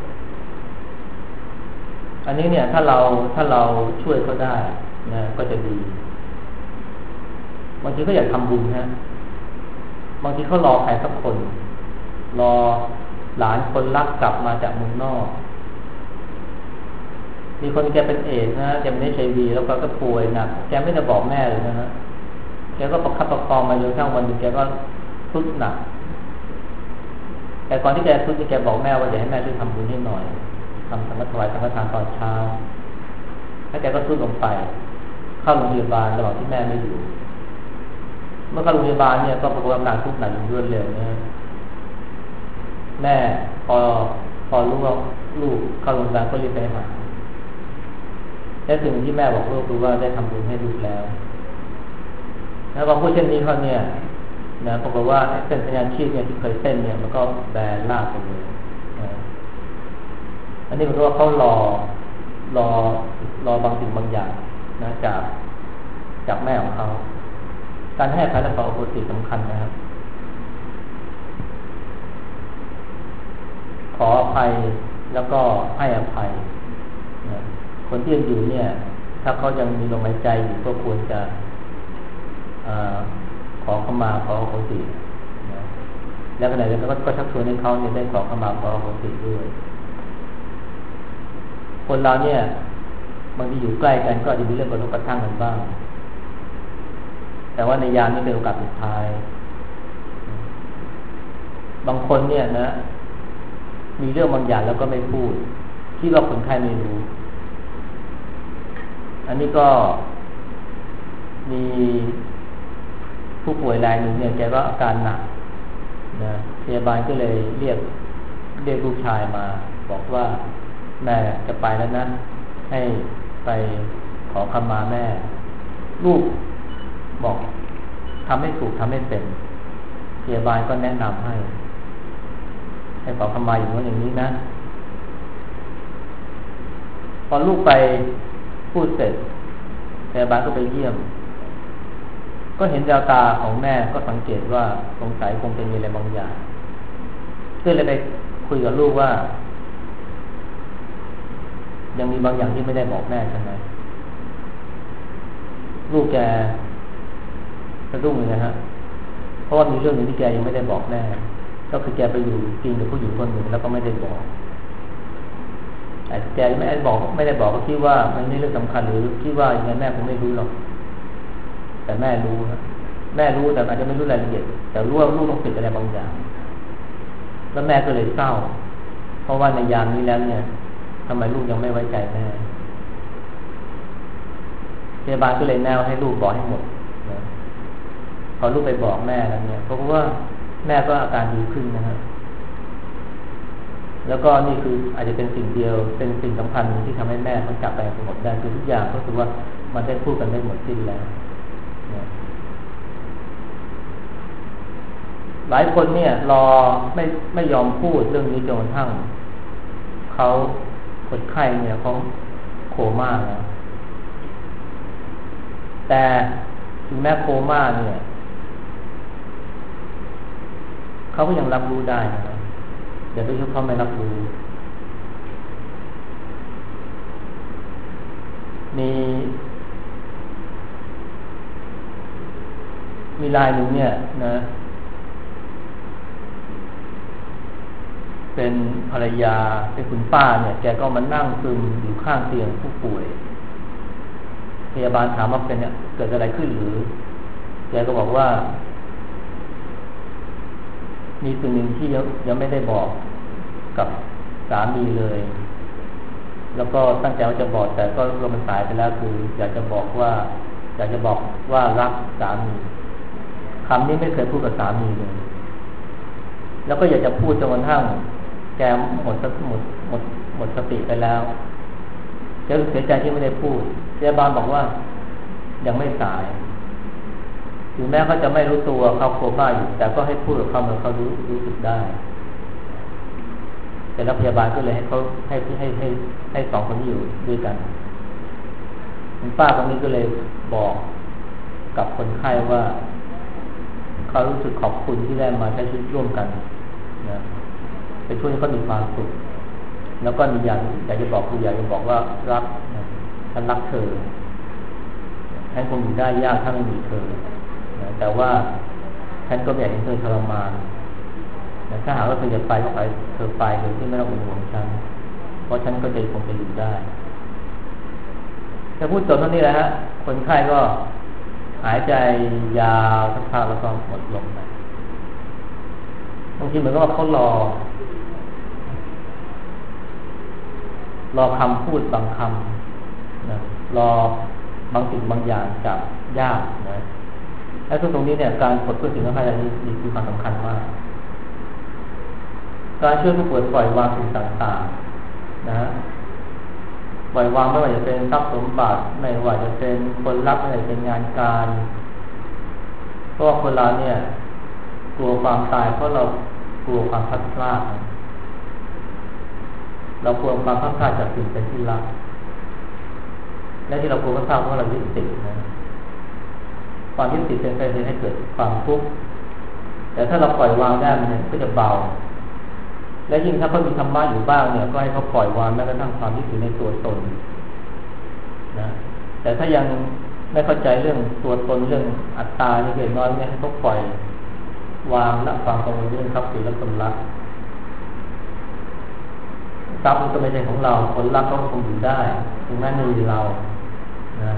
อันนี้เนี่ยถ้าเราช่วยเขาได้นะก็จะดีบางทีก็อยากทำบุญนะบางทีเขารอใครสักคนรอหลานคนรักกลับมาจากเมืองนอกมีคนแกเป็นเอดส์นะแกเป็นHIVแล้วก็ป่วยหนักแกไม่ได้บอกแม่เลยนะฮะแกก็ประคับประคองมาจนกระทั่งวันหนึ่งแกก็ทรุดหนักแต่ก่อนที่แกทรุดแกบอกแม่ว่าอยากให้แม่ช่วยทำบุญให้หน่อยทำสังฆทานตอนเช้าแล้วแกก็ทรุดลงไปเข้าโรงพยาบาลระหว่างที่แม่ไม่อยู่เมื่อเข้าโรงพยาบาลเนี่ยก็ปรากฏว่าหนักทุกข์หนักรวดเร็วนะแม่พอรู้ว่าลูกเข้าโรงพยาบาลก็รีบไปหาและสิ่งที่แม่บอกลูกคือว่าได้ทำบุญให้ลูกแล้วแล้วพอพูดเช่นนี้เขาเนี่ยนะปรากฏว่าเส้นสัญญาณชีพเนี่ยที่เคยเต้นเนี่ยมันก็แบนลากไปเลยอันนี้มันก็ว่าเขารอบางสิ่งบางอย่างนะจากแม่ของเขาการให้อภัยและขออโหสิสำคัญนะครับขออภัยแล้วก็ให้อภัยนะคนที่ยังอยู่เนี่ยถ้าเขายังมีลมหายใจอยู่ก็ควรจะขอเข้ามาขออโหสินะแล้วขณะเดียวกันก็ชักชวนให้เขาเนี่ยได้ขอเข้ามาขออโหสิด้วยคนเราเนี่ยบางทีอยู่ใกล้กันก็อาจจะมีเรื่องกระทบกระทั่งกันบ้างแต่ว่าในยามนี้เป็นโอกาสสุดท้ายบางคนเนี่ยนะมีเรื่องบางอย่างแล้วก็ไม่พูดคิดว่าคนไข้ไม่รู้อันนี้ก็มีผู้ป่วยรายหนึ่งเนี่ยแกก็อาการหนักนะพยาบาลก็เลยเรียกลูกชายมาบอกว่าแม่จะไปแล้วนะให้ไปขอขมาแม่ลูกบอกทำให้ถูกทำให้เป็นพยาบาลก็แนะนำให้ขอขมาอย่างนู้นอย่างนี้นะพอลูกไปพูดเสร็จพยาบาลก็ไปเยี่ยมก็เห็นแววตาของแม่ก็สังเกตว่าสงสัยคงจะมีอะไรบางอย่างก็เลยไปคุยกับลูกว่ายังมีบางอย่างที่ไม่ได้บอกแม่ใช่ไหมลูกแกสะดุ้งเลยนะฮะเพราะว่ามีเรื่องหนึ่งที่แกยังไม่ได้บอกแม่ก็คือแกไปอยู่กินกับผู้หญิงคนหนึ่งแล้วก็ไม่ได้บอกแต่แกไม่ได้บอกก็คิดว่ามันไม่เรื่องสำคัญหรือคิดว่าอย่างนั้นแม่คงไม่รู้หรอกแต่แม่รู้นะแม่รู้แต่อาจจะไม่รู้รายละเอียดแต่รู้ว่าลูกต้องติดอะไรบางอย่างแล้วแม่ก็เลยเศร้าเพราะว่าในยามนี้แล้วเนี่ยทำไมลูกยังไม่ไว้ใจแม่พยาบาลก็เลยแนวให้ลูกบอกให้หมดนะพอลูกไปบอกแม่แล้วเนี่ยเพราะว่าแม่ก็อาการดีขึ้นนะฮะแล้วก็นี่คืออาจจะเป็นสิ่งเดียวเป็นสิ่งสำคัญที่ทำให้แม่เขาจับไปสงบได้คือทุกอย่างก็คือว่ามันได้พูดกันได้หมดสิ้นแล้วหลายคนเนี่ยรอไม่ยอมพูดเรื่องนี้จนกระทั่งเขาคนไข้เนี่ยเขาโคม่าแล้วแต่ถึงแม้โคม่าเนี่ยเขาก็ยังรับรู้ได้นะครับอย่าไปคิดเขาไม่รับรู้มีรายหนึ่งเนี่ยนะเป็นภรรยาเป็นคุณป้าเนี่ยแกก็มานั่งซึมอยู่ข้างเตียงผู้ป่วยพยาบาลถามว่าเป็นเนี่ยเกิดอะไรขึ้นหรือแกก็บอกว่ามีสิ่งหนึ่งที่ยังไม่ได้บอกกับสามีเลยแล้วก็ตั้งใจว่าจะบอกแต่ก็ลมมันสายไปแล้วคืออยากจะบอกว่ารักสามีคำนี้ไม่เคยพูดกับสามีเลยแล้วก็อยากจะพูดจนกระทั่งแกหมดสติไปแล้วแกเสียใจที่ไม่ได้พูดพยาบาลบอกว่ายังไม่สายถึงแม้เขาจะไม่รู้ตัวเขาโคม่าอยู่แต่ก็ให้พูดกับเขาเมื่อเขารู้สึกได้แต่แล้วพยาบาลก็เลยให้เขาให้สองคนที่อยู่ด้วยกันคุณป้าคนนี้ก็เลยบอกกับคนไข้ว่าเขารู้สึกขอบคุณที่ได้มาใช้ชีวิตร่วมกันนะเป็นช่วงที่เขามีความสุขแล้วก็มีอย่างอยากจะบอกคืออยากจะบอกว่ารักฉันรักเธอฉันคงอยู่ได้ยากถ้าไม่มีเธอนะแต่ว่าฉันก็ไม่อยากให้เธอทรมานนะถ้าหากว่าเธอจะไปก็ไปเธอไปโดยที่ไม่ต้องเป็นห่วงฉันเพราะฉันก็คงจะอยู่ได้แต่พูดจบเท่านี้แหละฮะคนไข้ก็หายใจยาวสักพักแล้วก็หมดลมไปบางทีเหมือนกับว่าเขารอคำพูดบางคำนะรอบางสิ่งบางอย่างจากญาตินะและตรงนี้เนี่ยการกดเพื่อสิ่งสำคัญนี้มีความสำคัญมากการช่วยผู้ป่วยปล่อยวางสิ่งต่างๆนะฮะปล่อยวางไม่ว่าจะเป็นทรัพย์สมบัติไม่ว่าจะเป็นคนรักไม่ว่าจะเป็นงานการเพราะว่าคนเราเนี่ยกลัวความตายเพราะเรากลัวความพลัดพรากเรากลัวความพลัดพรากจากสิ่งเป็นที่รักและที่เรากลัวพลัดพรากเพราะเรายึดติดนะความยึดติดเป็นเหตุให้เกิดความทุกข์แต่ถ้าเราปล่อยวางได้มันก็จะเบาและยิ่งถ้าเขามีธรรมะอยู่บ้างเนี่ยก็ให้เขาปล่อยวางแม้กระทั่งความยึดถือในตัวตนนะแต่ถ้ายังไม่เข้าใจเรื่องตัวตนเรื่องอัตตานี่เกิดน้อยเนี่ยให้เขาปล่อยวางละความกังวลเรื่องทรัพย์สินและคนรักทรัพย์มันก็ไม่ใช่ของเราคนรักเขาคงอยู่ได้ถึงแม้ไม่มีเรานะ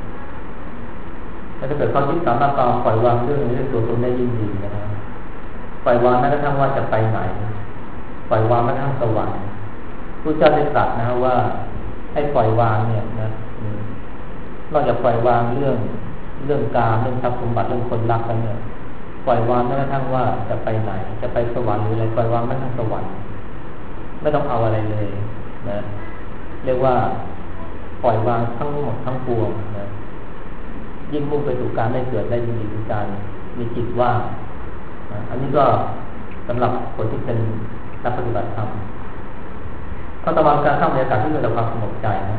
ถ้าเกิดเขายึดสามารถปล่อยวางเรื่องตัวตนได้ยิ่งดีนะครับปล่อยวางแม้กระทั่งว่าจะไปไหนปล่อยวางแม้กระทั่งสวรรค์พระเจ้าได้ตรัสนะว่าให้ปล่อยวางเนี่ยนะนอกจากปล่อยวางเรื่องเรื่องการเรื่องทรัพย์สมบัติเรื่องคนรักกันเนี่ยปล่อยวางแม้กระทั่งว่าจะไปไหนจะไปสวรรค์หรืออะไรปล่อยวางแม้กระทั่งสวรรค์ไม่ต้องเอาอะไรเลยนะเรียกว่าปล่อยวางทั้งหมดทั้งปวงนะยิ่งมุ่งไปสู่การไม่เกิดได้ยิ่งดีคือการมีจิตว่างอันนี้ก็สำหรับคนที่เป็นนักปฏิบัติธรรมก็ต้องการสร้างบรรยากาศที่มีแต่ความสงบใจนะ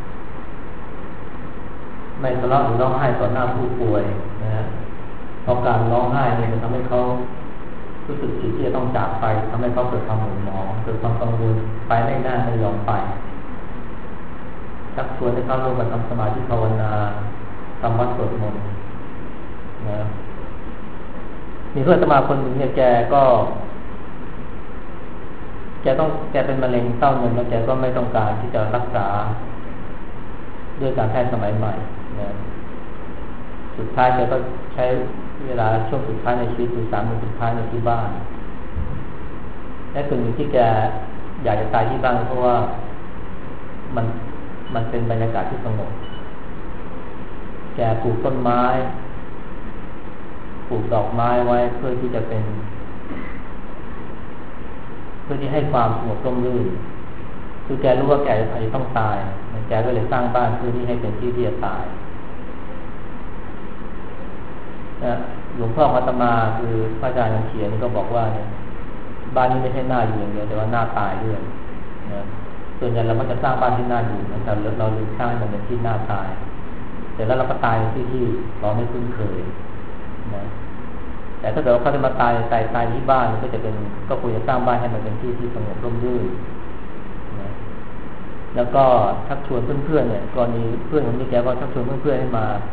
ไม่ทะเลาะหรือร้องไห้ต่อหน้าผู้ป่วยนะฮะเพราะการร้องไห้เนี่ยมันทำให้เขารู้สึกผิดที่จะต้องจากไปทำให้เขาเกิดความหม่นหมองเกิดความกังวลไปไม่ได้ไม่ยอมไปชักชวนให้เขาร่วมกันทำสมาธิภาวนาทำวัดสวดมนต์นะมีเพื่อนสมาคนหนึ่งเนี่ยแกเป็นมะเร็งเต้านมแล้วแกก็ไม่ต้องการที่จะรักษาด้วยการแพทย์สมัยใหม่นะสุดท้ายแกก็ใช้เวลาช่วงสุดท้ายในชีวิตคือ3 เดือนสุดท้ายในที่บ้านและส่วนหนึ่งที่แกอยากจะตายที่บ้านเพราะว่ามันเป็นบรรยากาศที่สงบแกปลูกต้นไม้ปลูกดอกไม้ไว้เพื่อที่ให้ความสงบร่มรื่นคือแกรู้ว่าแกอาจจะต้องตายแกก็เลยสร้างบ้านเพื่อที่ให้เป็นที่ที่จะตายนะหลวงพ่ออาตมาคือพระอาจารย์เขียนก็บอกว่าเนี่ยบ้านนี้ไม่ใช่หน้าอยู่อย่างเดียวแต่ว่าหน้าตายด้วยนะส่วนใหญ่เราก็จะสร้างบ้านที่หน้าอยู่แต่เราลืมสร้างให้มันเป็นที่หน้าตายแต่แล้วเราก็ตายที่เราไม่คุ้นเคยนะแต่ถ้าเกิดว่าเขาจะมาตายที่บ้านก็ควรจะสร้างบ้านให้มันเป็นที่ที่สงบร่มรื่นนะแล้วก็ชักชวนเพื่อนๆเนี่ยกรณีเพื่อนของนี่แกก็ชักชวนเพื่อนๆให้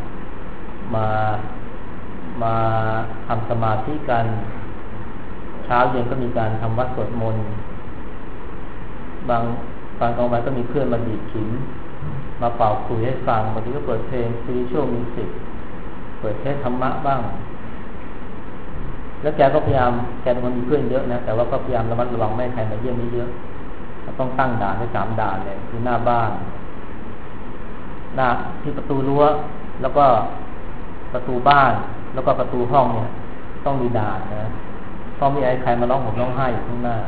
มาทำสมาธิกันเช้าเย็นก็มีการทำวัดสวดมนต์บางกลางวันก็มีเพื่อนมาดีดขิมมาเป่าขลุ่ยให้ฟังบางทีก็เปิดเพลง spiritual music เปิดเทศธรรมะบ้างแล้วแกก็พยายามแกเป็นคนมีเพื่อนเยอะนะแต่ว่าก็พยายามระมัดระวังไม่ให้ใครมาเยี่ยมไม่เยอะต้องตั้งด่านไว้3 ด่านเลยคือหน้าบ้านหน้าที่ประตูรั้วแล้วก็ประตูบ้านแล้วก็ประตูห้องเนี่ยต้องมีด่านนะเพราะมีใครมาร้องห่มร้องไห้อยู่ข้างหน้า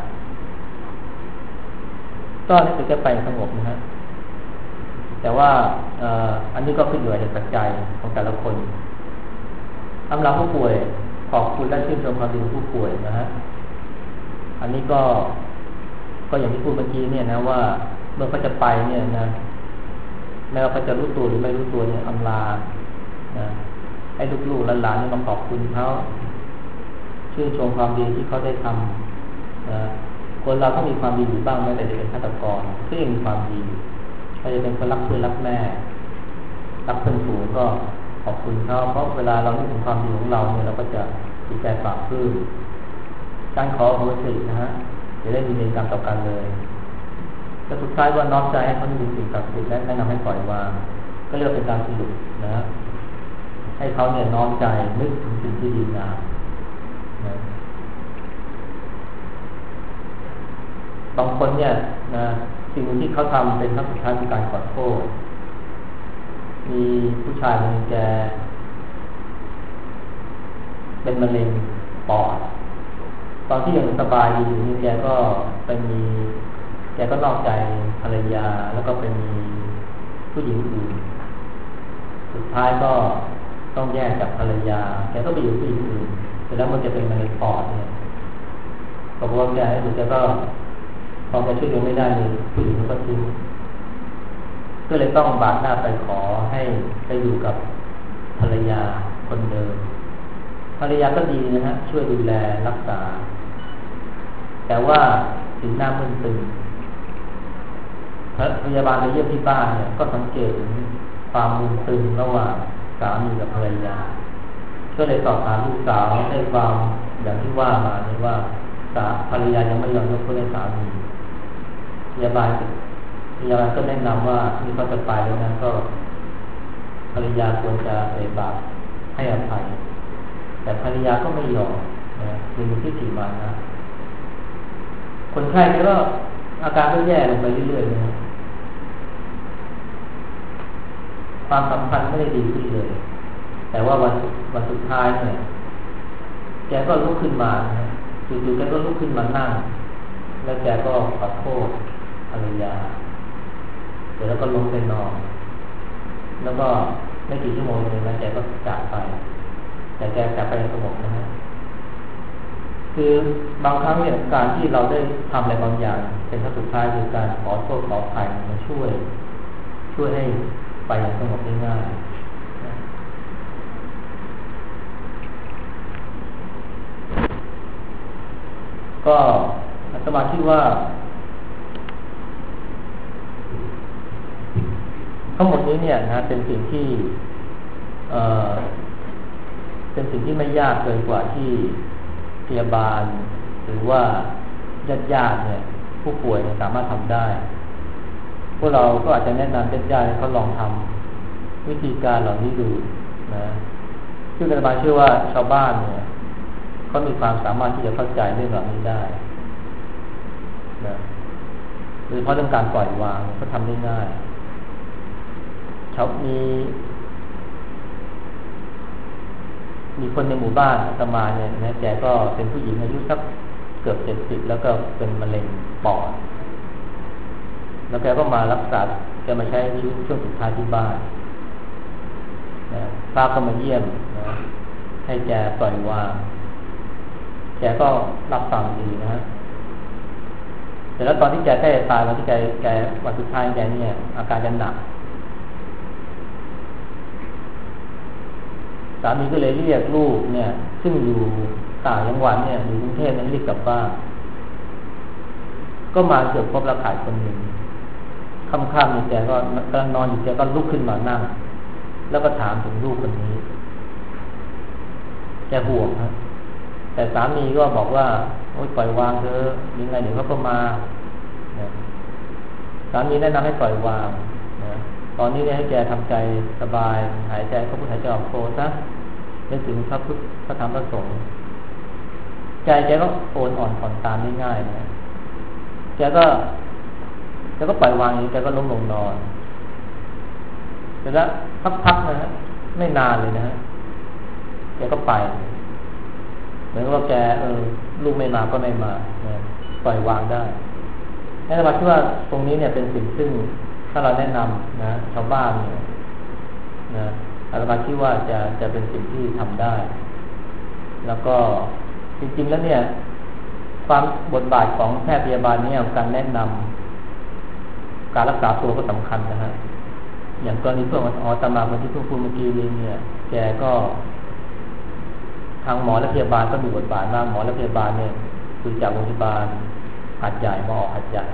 ก็นี่คือแค่ไปสงบนะฮะแต่ว่าอันนี้ก็ขึ้นอยู่กับเหตุปัจจัยของแต่ละคนสำหรับผู้ป่วยขอบคุณและชื่นชมความดีของผู้ป่วยนะฮะอันนี้ก็อย่างที่พูดเมื่อกี้เนี่ยนะว่าเมื่อเขาจะไปเนี่ยนะแม้ว่าเขาจะรู้ตัวหรือไม่รู้ตัวเนี่ยอำลานะให้ลูกๆหลานๆนี่มาขอบคุณเขาชื่นชมความดีที่เขาได้ทำนะคนเราต้องมีความดีอยู่บ้างแม้แต่จะเป็นฆาตกรก็ยังมีความดีถ้าจะเป็นคนรักเพื่อนรักแม่รักเพื่อนฝูงก็ขอบคุณเขาเพราะเวลาเรานึกถึงความดีของเราเนี่ยเราก็จะจิตใจปราบปลื้มการขอโหสินะฮะจะได้มีเวรกรรมต่อกันเลยแต่สุดท้ายว่าน้อมใจให้เขาดูสิ่งศักดิ์สิทธิ์และแนะนำให้ปล่อยวางก็เรียกเป็นการสรุปนะฮะให้เขาเนี่ยน้อมใจนึกถึงสิ่งที่ดีงามนะบางคนเนี่ยนะสิ่งที่เขาทำเป็นครั้งสุดท้ายคือการขอโทษมีผู้ชายคนนึงแกเป็นมะเร็งปอดตอนที่ยังสบายอยู่นี่แกก็นอกใจภรรยาแล้วก็ไปมีผู้หญิงอื่นสุดท้ายก็ต้องแยกจากภรรยาแกก็ไปอยู่ผู้หญิงอื่นเสร็จแล้วมันจะเป็นมะเร็งปอดเนี่ยบอกว่าแกให้ดูแกก็พอแกช่วยเหลือไม่ได้เลยผู้หญิงก็ทิ้งก็เลยต้องบากหน้าไปขอให้ไปอยู่กับภรรยาคนเดิมภรรยาก็ดีนะฮะช่วยดูแลรักษาแต่ว่าสีหน้ามึนตึงพยาบาลไปเยี่ยมที่บ้านเนี่ยก็สังเกตถึงความมึนตึงระหว่างสามีกับภรรยาก็เลยสอบถามลูกสาวได้ความอย่างที่ว่ามาเนี่ยว่าภรรยายังไม่ยอมยกโทษให้สามีพยาบาลก็แนะนำว่าที่เขาจะไปแล้วนั้นก็ภรรยาควรจะเอ่ยปากให้อภัยแต่ภรรยาก็ไม่ยอมมีที่ถี่มานะคนไข้ก็อาการก็แย่ลงไปเรื่อยๆนะความสัมพันธ์ไม่ได้ดีขึ้นเลยแต่ว่าวันสุดท้ายเนี่ยแกก็ลุกขึ้นมาจู่ๆแกก็ลุกขึ้นมานั่งแล้วแกก็ขอโทษภรรยาเสร็จแล้วก็ลงไปนอนแล้วก็ไม่กี่ชั่วโมงนึงแล้วแกก็จากไปแต่แกจากไปสงบนะฮะคือบางครั้งเนี่ยการที่เราได้ทำอะไรบางอย่างเป็นครั้งสุดท้ายคือการขอโทษขออภัยมันช่วยให้ไปอย่างสงบได้ง่ายก็อาตมาคิดว่าทั้งหมดนี้เนี่ยนะเป็นสิ่งที่ไม่ยากเกินกว่าที่พยาบาลหรือว่าญาติเนี่ยผู้ป่วยเนี่ยสามารถทำได้พวกเราก็อาจจะแนะนำญาติให้เขาลองทำวิธีการเหล่านี้ดูนะซึ่งอาตมาเชื่อว่าชาวบ้านเนี่ยเขามีความสามารถที่จะเข้าใจเรื่องเหล่านี้ได้นะโดยเฉพาะเรื่องการปล่อยวางเขาทำได้ง่ายมีคนในหมู่บ้านอาตมาเนี่ยนะแกก็เป็นผู้หญิงอายุสักเกือบ70แล้วก็เป็นมะเร็งปอดแล้วแกก็มารักษาแกมาใช้ชีวิตช่วงสุดท้ายที่บ้านนะป้าก็มาเยี่ยมนะให้แกปล่อยวางแกก็รับฟังดีนะแต่แล้วตอนที่แกใกล้จะตายวันที่แกวันสุดท้ายแกเนี่ยอาการจะหนักสามีก็เลยเรียกลูกเนี่ยซึ่งอยู่ต่างจังหวัดเนี่ยอยู่กรุงเทพนั้นรีบกลับบ้านก็มาเกือบพบแล้วขายคนหนึ่งค่ำๆนี่แกก็กำลังนอนอยู่แกก็ลุกขึ้นมานั่งแล้วก็ถามถึงลูกคนนี้แกห่วงครับแต่สามีก็บอกว่าโอ๊ยปล่อยวางเถอะยังไงเดี๋ยวเขาก็มาสามีแนะนำให้ปล่อยวางตอนนี้เนี่ยให้แกทำใจสบายหายใจเข้าพุทหายใจออกโทซะนึกถึงพระพุทธพระธรรมพระสงฆ์ใจแกก็โอนอ่อนผ่อนตามง่ายๆนะแกก็ปล่อยวางอย่างนี้แกก็ล้มลงนอนแต่แล้วพักๆนะฮะไม่นานเลยนะฮะแกก็ไปเหมือนว่าแกลูกไม่มาก็ไม่มาปล่อยวางได้ให้เราคิดว่าตรงนี้เนี่ยเป็นสิ่งซึ่งถ้าเราแนะนำนะชาวบ้านเนี่ยนะอาตมาคิดว่าจะเป็นสิ่งที่ทำได้ แล้วก็จริงๆแล้วเนี่ยความบทบาทของแพทย์พยาบาลเนี่ยการแนะนำการรักษาตัวก็สำคัญนะฮะอย่างกรณีเพื่อนอาตมาคนที่เพิ่งพูดเมื่อกี้เนี่ยแกก็ทางหมอและพยาบาลก็มีบทบาทมากหมอและพยาบาลเนี่ยคือจากโรงพยาบาลหัดใหญ่มาออกหัดใหญ่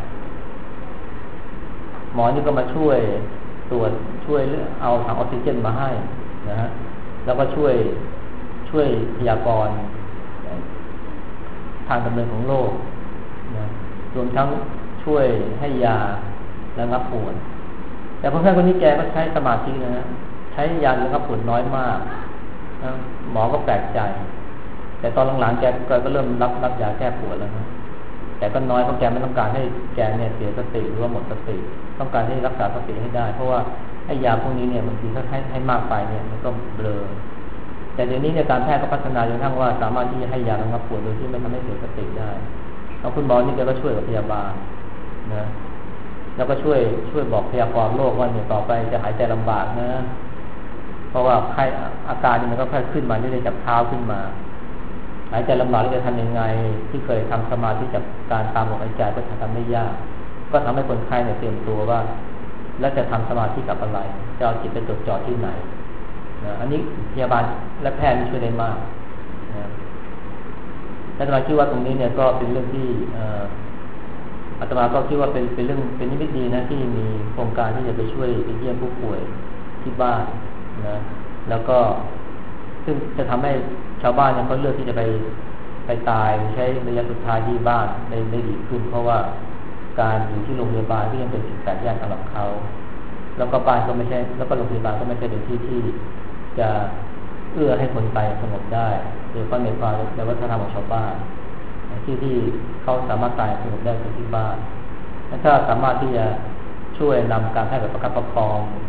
หมอนี่ก็มาช่วยตรวจช่วยเอาถังออกซิเจนมาให้นะฮะแล้วก็ช่วยพยากรณ์ทางดำเนินของโรคนะรวมทั้งช่วยให้ยาระงับปวดแต่คนไข้คนนี้แกก็ใช้สมาธินะฮะใช้ยาระงับปวดน้อยมากนะหมอก็แปลกใจแต่ตอนหลังๆแกก็เริ่มรับยาแก้ปวดแล้วนะแต่ก็น้อยเพราะแกไม่ต้องการให้แกเนี่ยเสียสติหรือว่าหมดสติต้องการให้รักษาสติให้ได้เพราะว่าให้ยาพวกนี้เนี่ยบางทีถ้าให้มากไปเนี่ยมันก็เบลอแต่เดี๋ยวนี้เนี่ยการแพทย์ก็พัฒนาจนกระทั่งว่าสามารถที่จะให้ยาระงับปวดโดยที่ไม่ทำให้เสียสติได้แล้วคุณหมอนี่แกก็ช่วยกับพยาบาลนะแล้วก็ช่วยบอกพยากรณ์โรคว่าเนี่ยต่อไปจะหายใจลำบากนะเพราะว่าไข้อาการนี่มันก็ค่อยขึ้นมาเรื่อยๆจากเท้าขึ้นมาหายใจลำบากจะทำยังไงที่เคยทำสมาธิจากการตามลมหายใจก็ทำได้ยากก็ทำให้คนไข้เนี่ยเตรียมตัวว่าแล้วจะทำสมาธิกับอะไรจะเอาจิตไปจดจ่อที่ไหนนะอันนี้พยาบาลและแพทย์ช่วยได้มากนะอาตมาคิดว่าตรงนี้เนี่ยก็เป็นเรื่องที่อาตมาก็คิดว่าเป็นเรื่องเป็นนิมิตดีนะที่มีโครงการที่จะไปช่วยไปเยี่ยมผู้ป่วยที่บ้านนะแล้วก็ซึ่งจะทำให้ชาวบ้านเนี่ยเขาเลือกที่จะไปตายใช้ระยะสุดท้ายที่บ้านได้ดีขึ้นเพราะว่าการอยู่ที่โรงพยาบาลก็ยังเป็นสิ่งแปลกแยกสำหรับเขาแล้วก็บ้านก็ไม่ใช่แล้วก็โรงพยาบาลก็ไม่ใช่เป็นที่ที่จะเอื้อให้คนตายสงบได้โดยเฉพาะในความในวัฒนธรรมของชาวบ้านที่เขาสามารถตายสงบได้ที่บ้านถ้าสามารถที่จะช่วยนำการแพทย์แบบประคับประคอง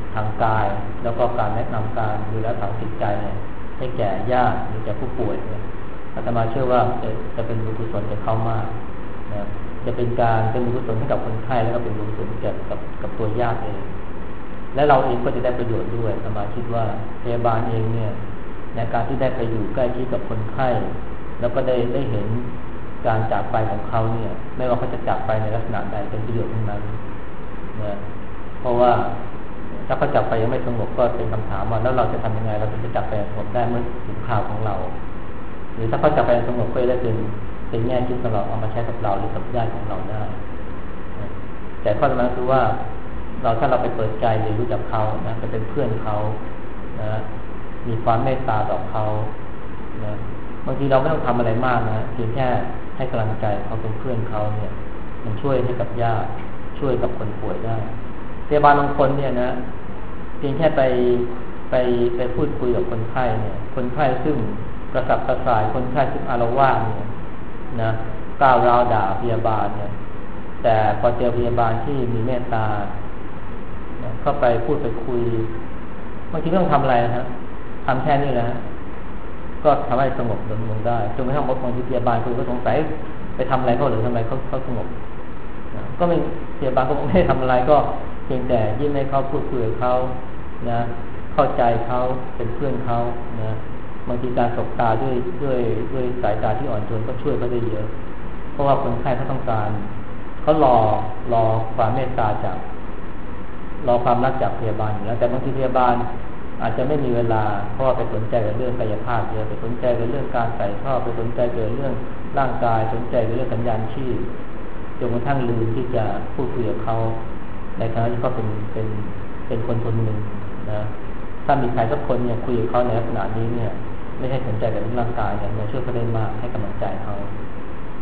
ทางกายแล้วก็การแนะนำการดูแลทางจิตใจเนี่ยให้แก่ญาติหรือแก่ผู้ป่วยเนี่ยอาตมาเชื่อว่าจะเป็นบุญกุศลแก่เขามากนะจะเป็นการเป็นบุญกุศลให้กับคนไข้แล้วก็เป็นบุญกุศลกับตัวญาติเองและเราเองก็จะได้ประโยชน์ด้วยอาตมาคิดว่าพยาบาลเองเนี่ยในการที่ได้ไปอยู่ใกล้ชิดกับคนไข้แล้วก็ได้เห็นการจากไปของเขาเนี่ยไม่ว่าเขาจะจากไปในลักษณะใดเป็นประโยชน์ทั้งนั้นนะเพราะว่าถ้าเขาจากไปยังไม่สงบก็เป็นคำถามว่าแล้วเราจะทำยังไงเราถึงจะจากไปสงบได้เมื่อถึงข่าวของเราหรือถ้าเขาจากไปสงบก็ได้เป็นแง่คิดสำหรับเอามาใช้กับเราหรือกับญาติของเราได้แต่ข้อสำคัญคือว่าถ้าเราไปเปิดใจเรียนรู้จักเขานะไปเป็นเพื่อนเขานะมีความเมตตาต่อเขานะบางทีเราไม่ต้องทำอะไรมากนะเพียงแค่ให้กำลังใจเขาเป็นเพื่อนเขาเนี่ยมันช่วยให้กับญาติช่วยกับคนป่วยได้พยาบาลบางคนเนี่ยนะเพียงแค่ไปพูดคุยกับคนไข้เนี่ยคนไข้ซึ่งกระสับกระส่ายคนไข้ซึ่งอาละวาดเนี่ยนะก้าวร้าวด่าพยาบาลเนี่ยแต่พอเจอพยาบาลที่มีเมตตาเข้าไปพูดไปคุยบางทีไม่ต้องทำอะไรนะทำแค่นี้แหละก็ทำให้สงบลงได้จนกระทั่งบางทีพยาบาลคุณก็สงสัยไปทำอะไรเขาหรือทำไมเขาสงบก็ไม่พยาบาลก็ไม่ได้ทำอะไรก็เพียงแต่ยิ้มให้เขาพูดคุยกับเขานะเข้าใจเขาเป็นเพื่อนเขานะบางทีการสบตาด้วยสายตาที่อ่อนโยนก็ช่วยเขาได้เยอะเพราะว่าคนไข้เขาต้องการเขารอความเมตตาจากรอความรักจากพยาบาลอยู่แล้วแต่บางทีพยาบาลอาจจะไม่มีเวลาเพราะว่าไปสนใจกับเรื่องกายภาพเยอะไปสนใจกับเรื่องการใส่ท่อไปสนใจกับเรื่องร่างกายสนใจกับเรื่องสัญญาณชีพจนกระทั่งลืมที่จะพูดคุยกับเขาในฐานะที่เขาเป็นคนหนึ่งนะถ้ามีใครสักคนเนี่ยคุยกับเขาในลักษณะนี้เนี่ยไม่ใช่สนใจกับเรื่องร่างกายเนี่ยมันช่วยเขาได้มากให้กำลังใจเขา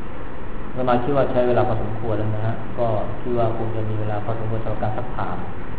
เรามาคิดว่าใช้เวลาพอสมควรแล้วนะฮะก็คิดว่าคงจะมีเวลาพอสมควรสำหรับการสักถาม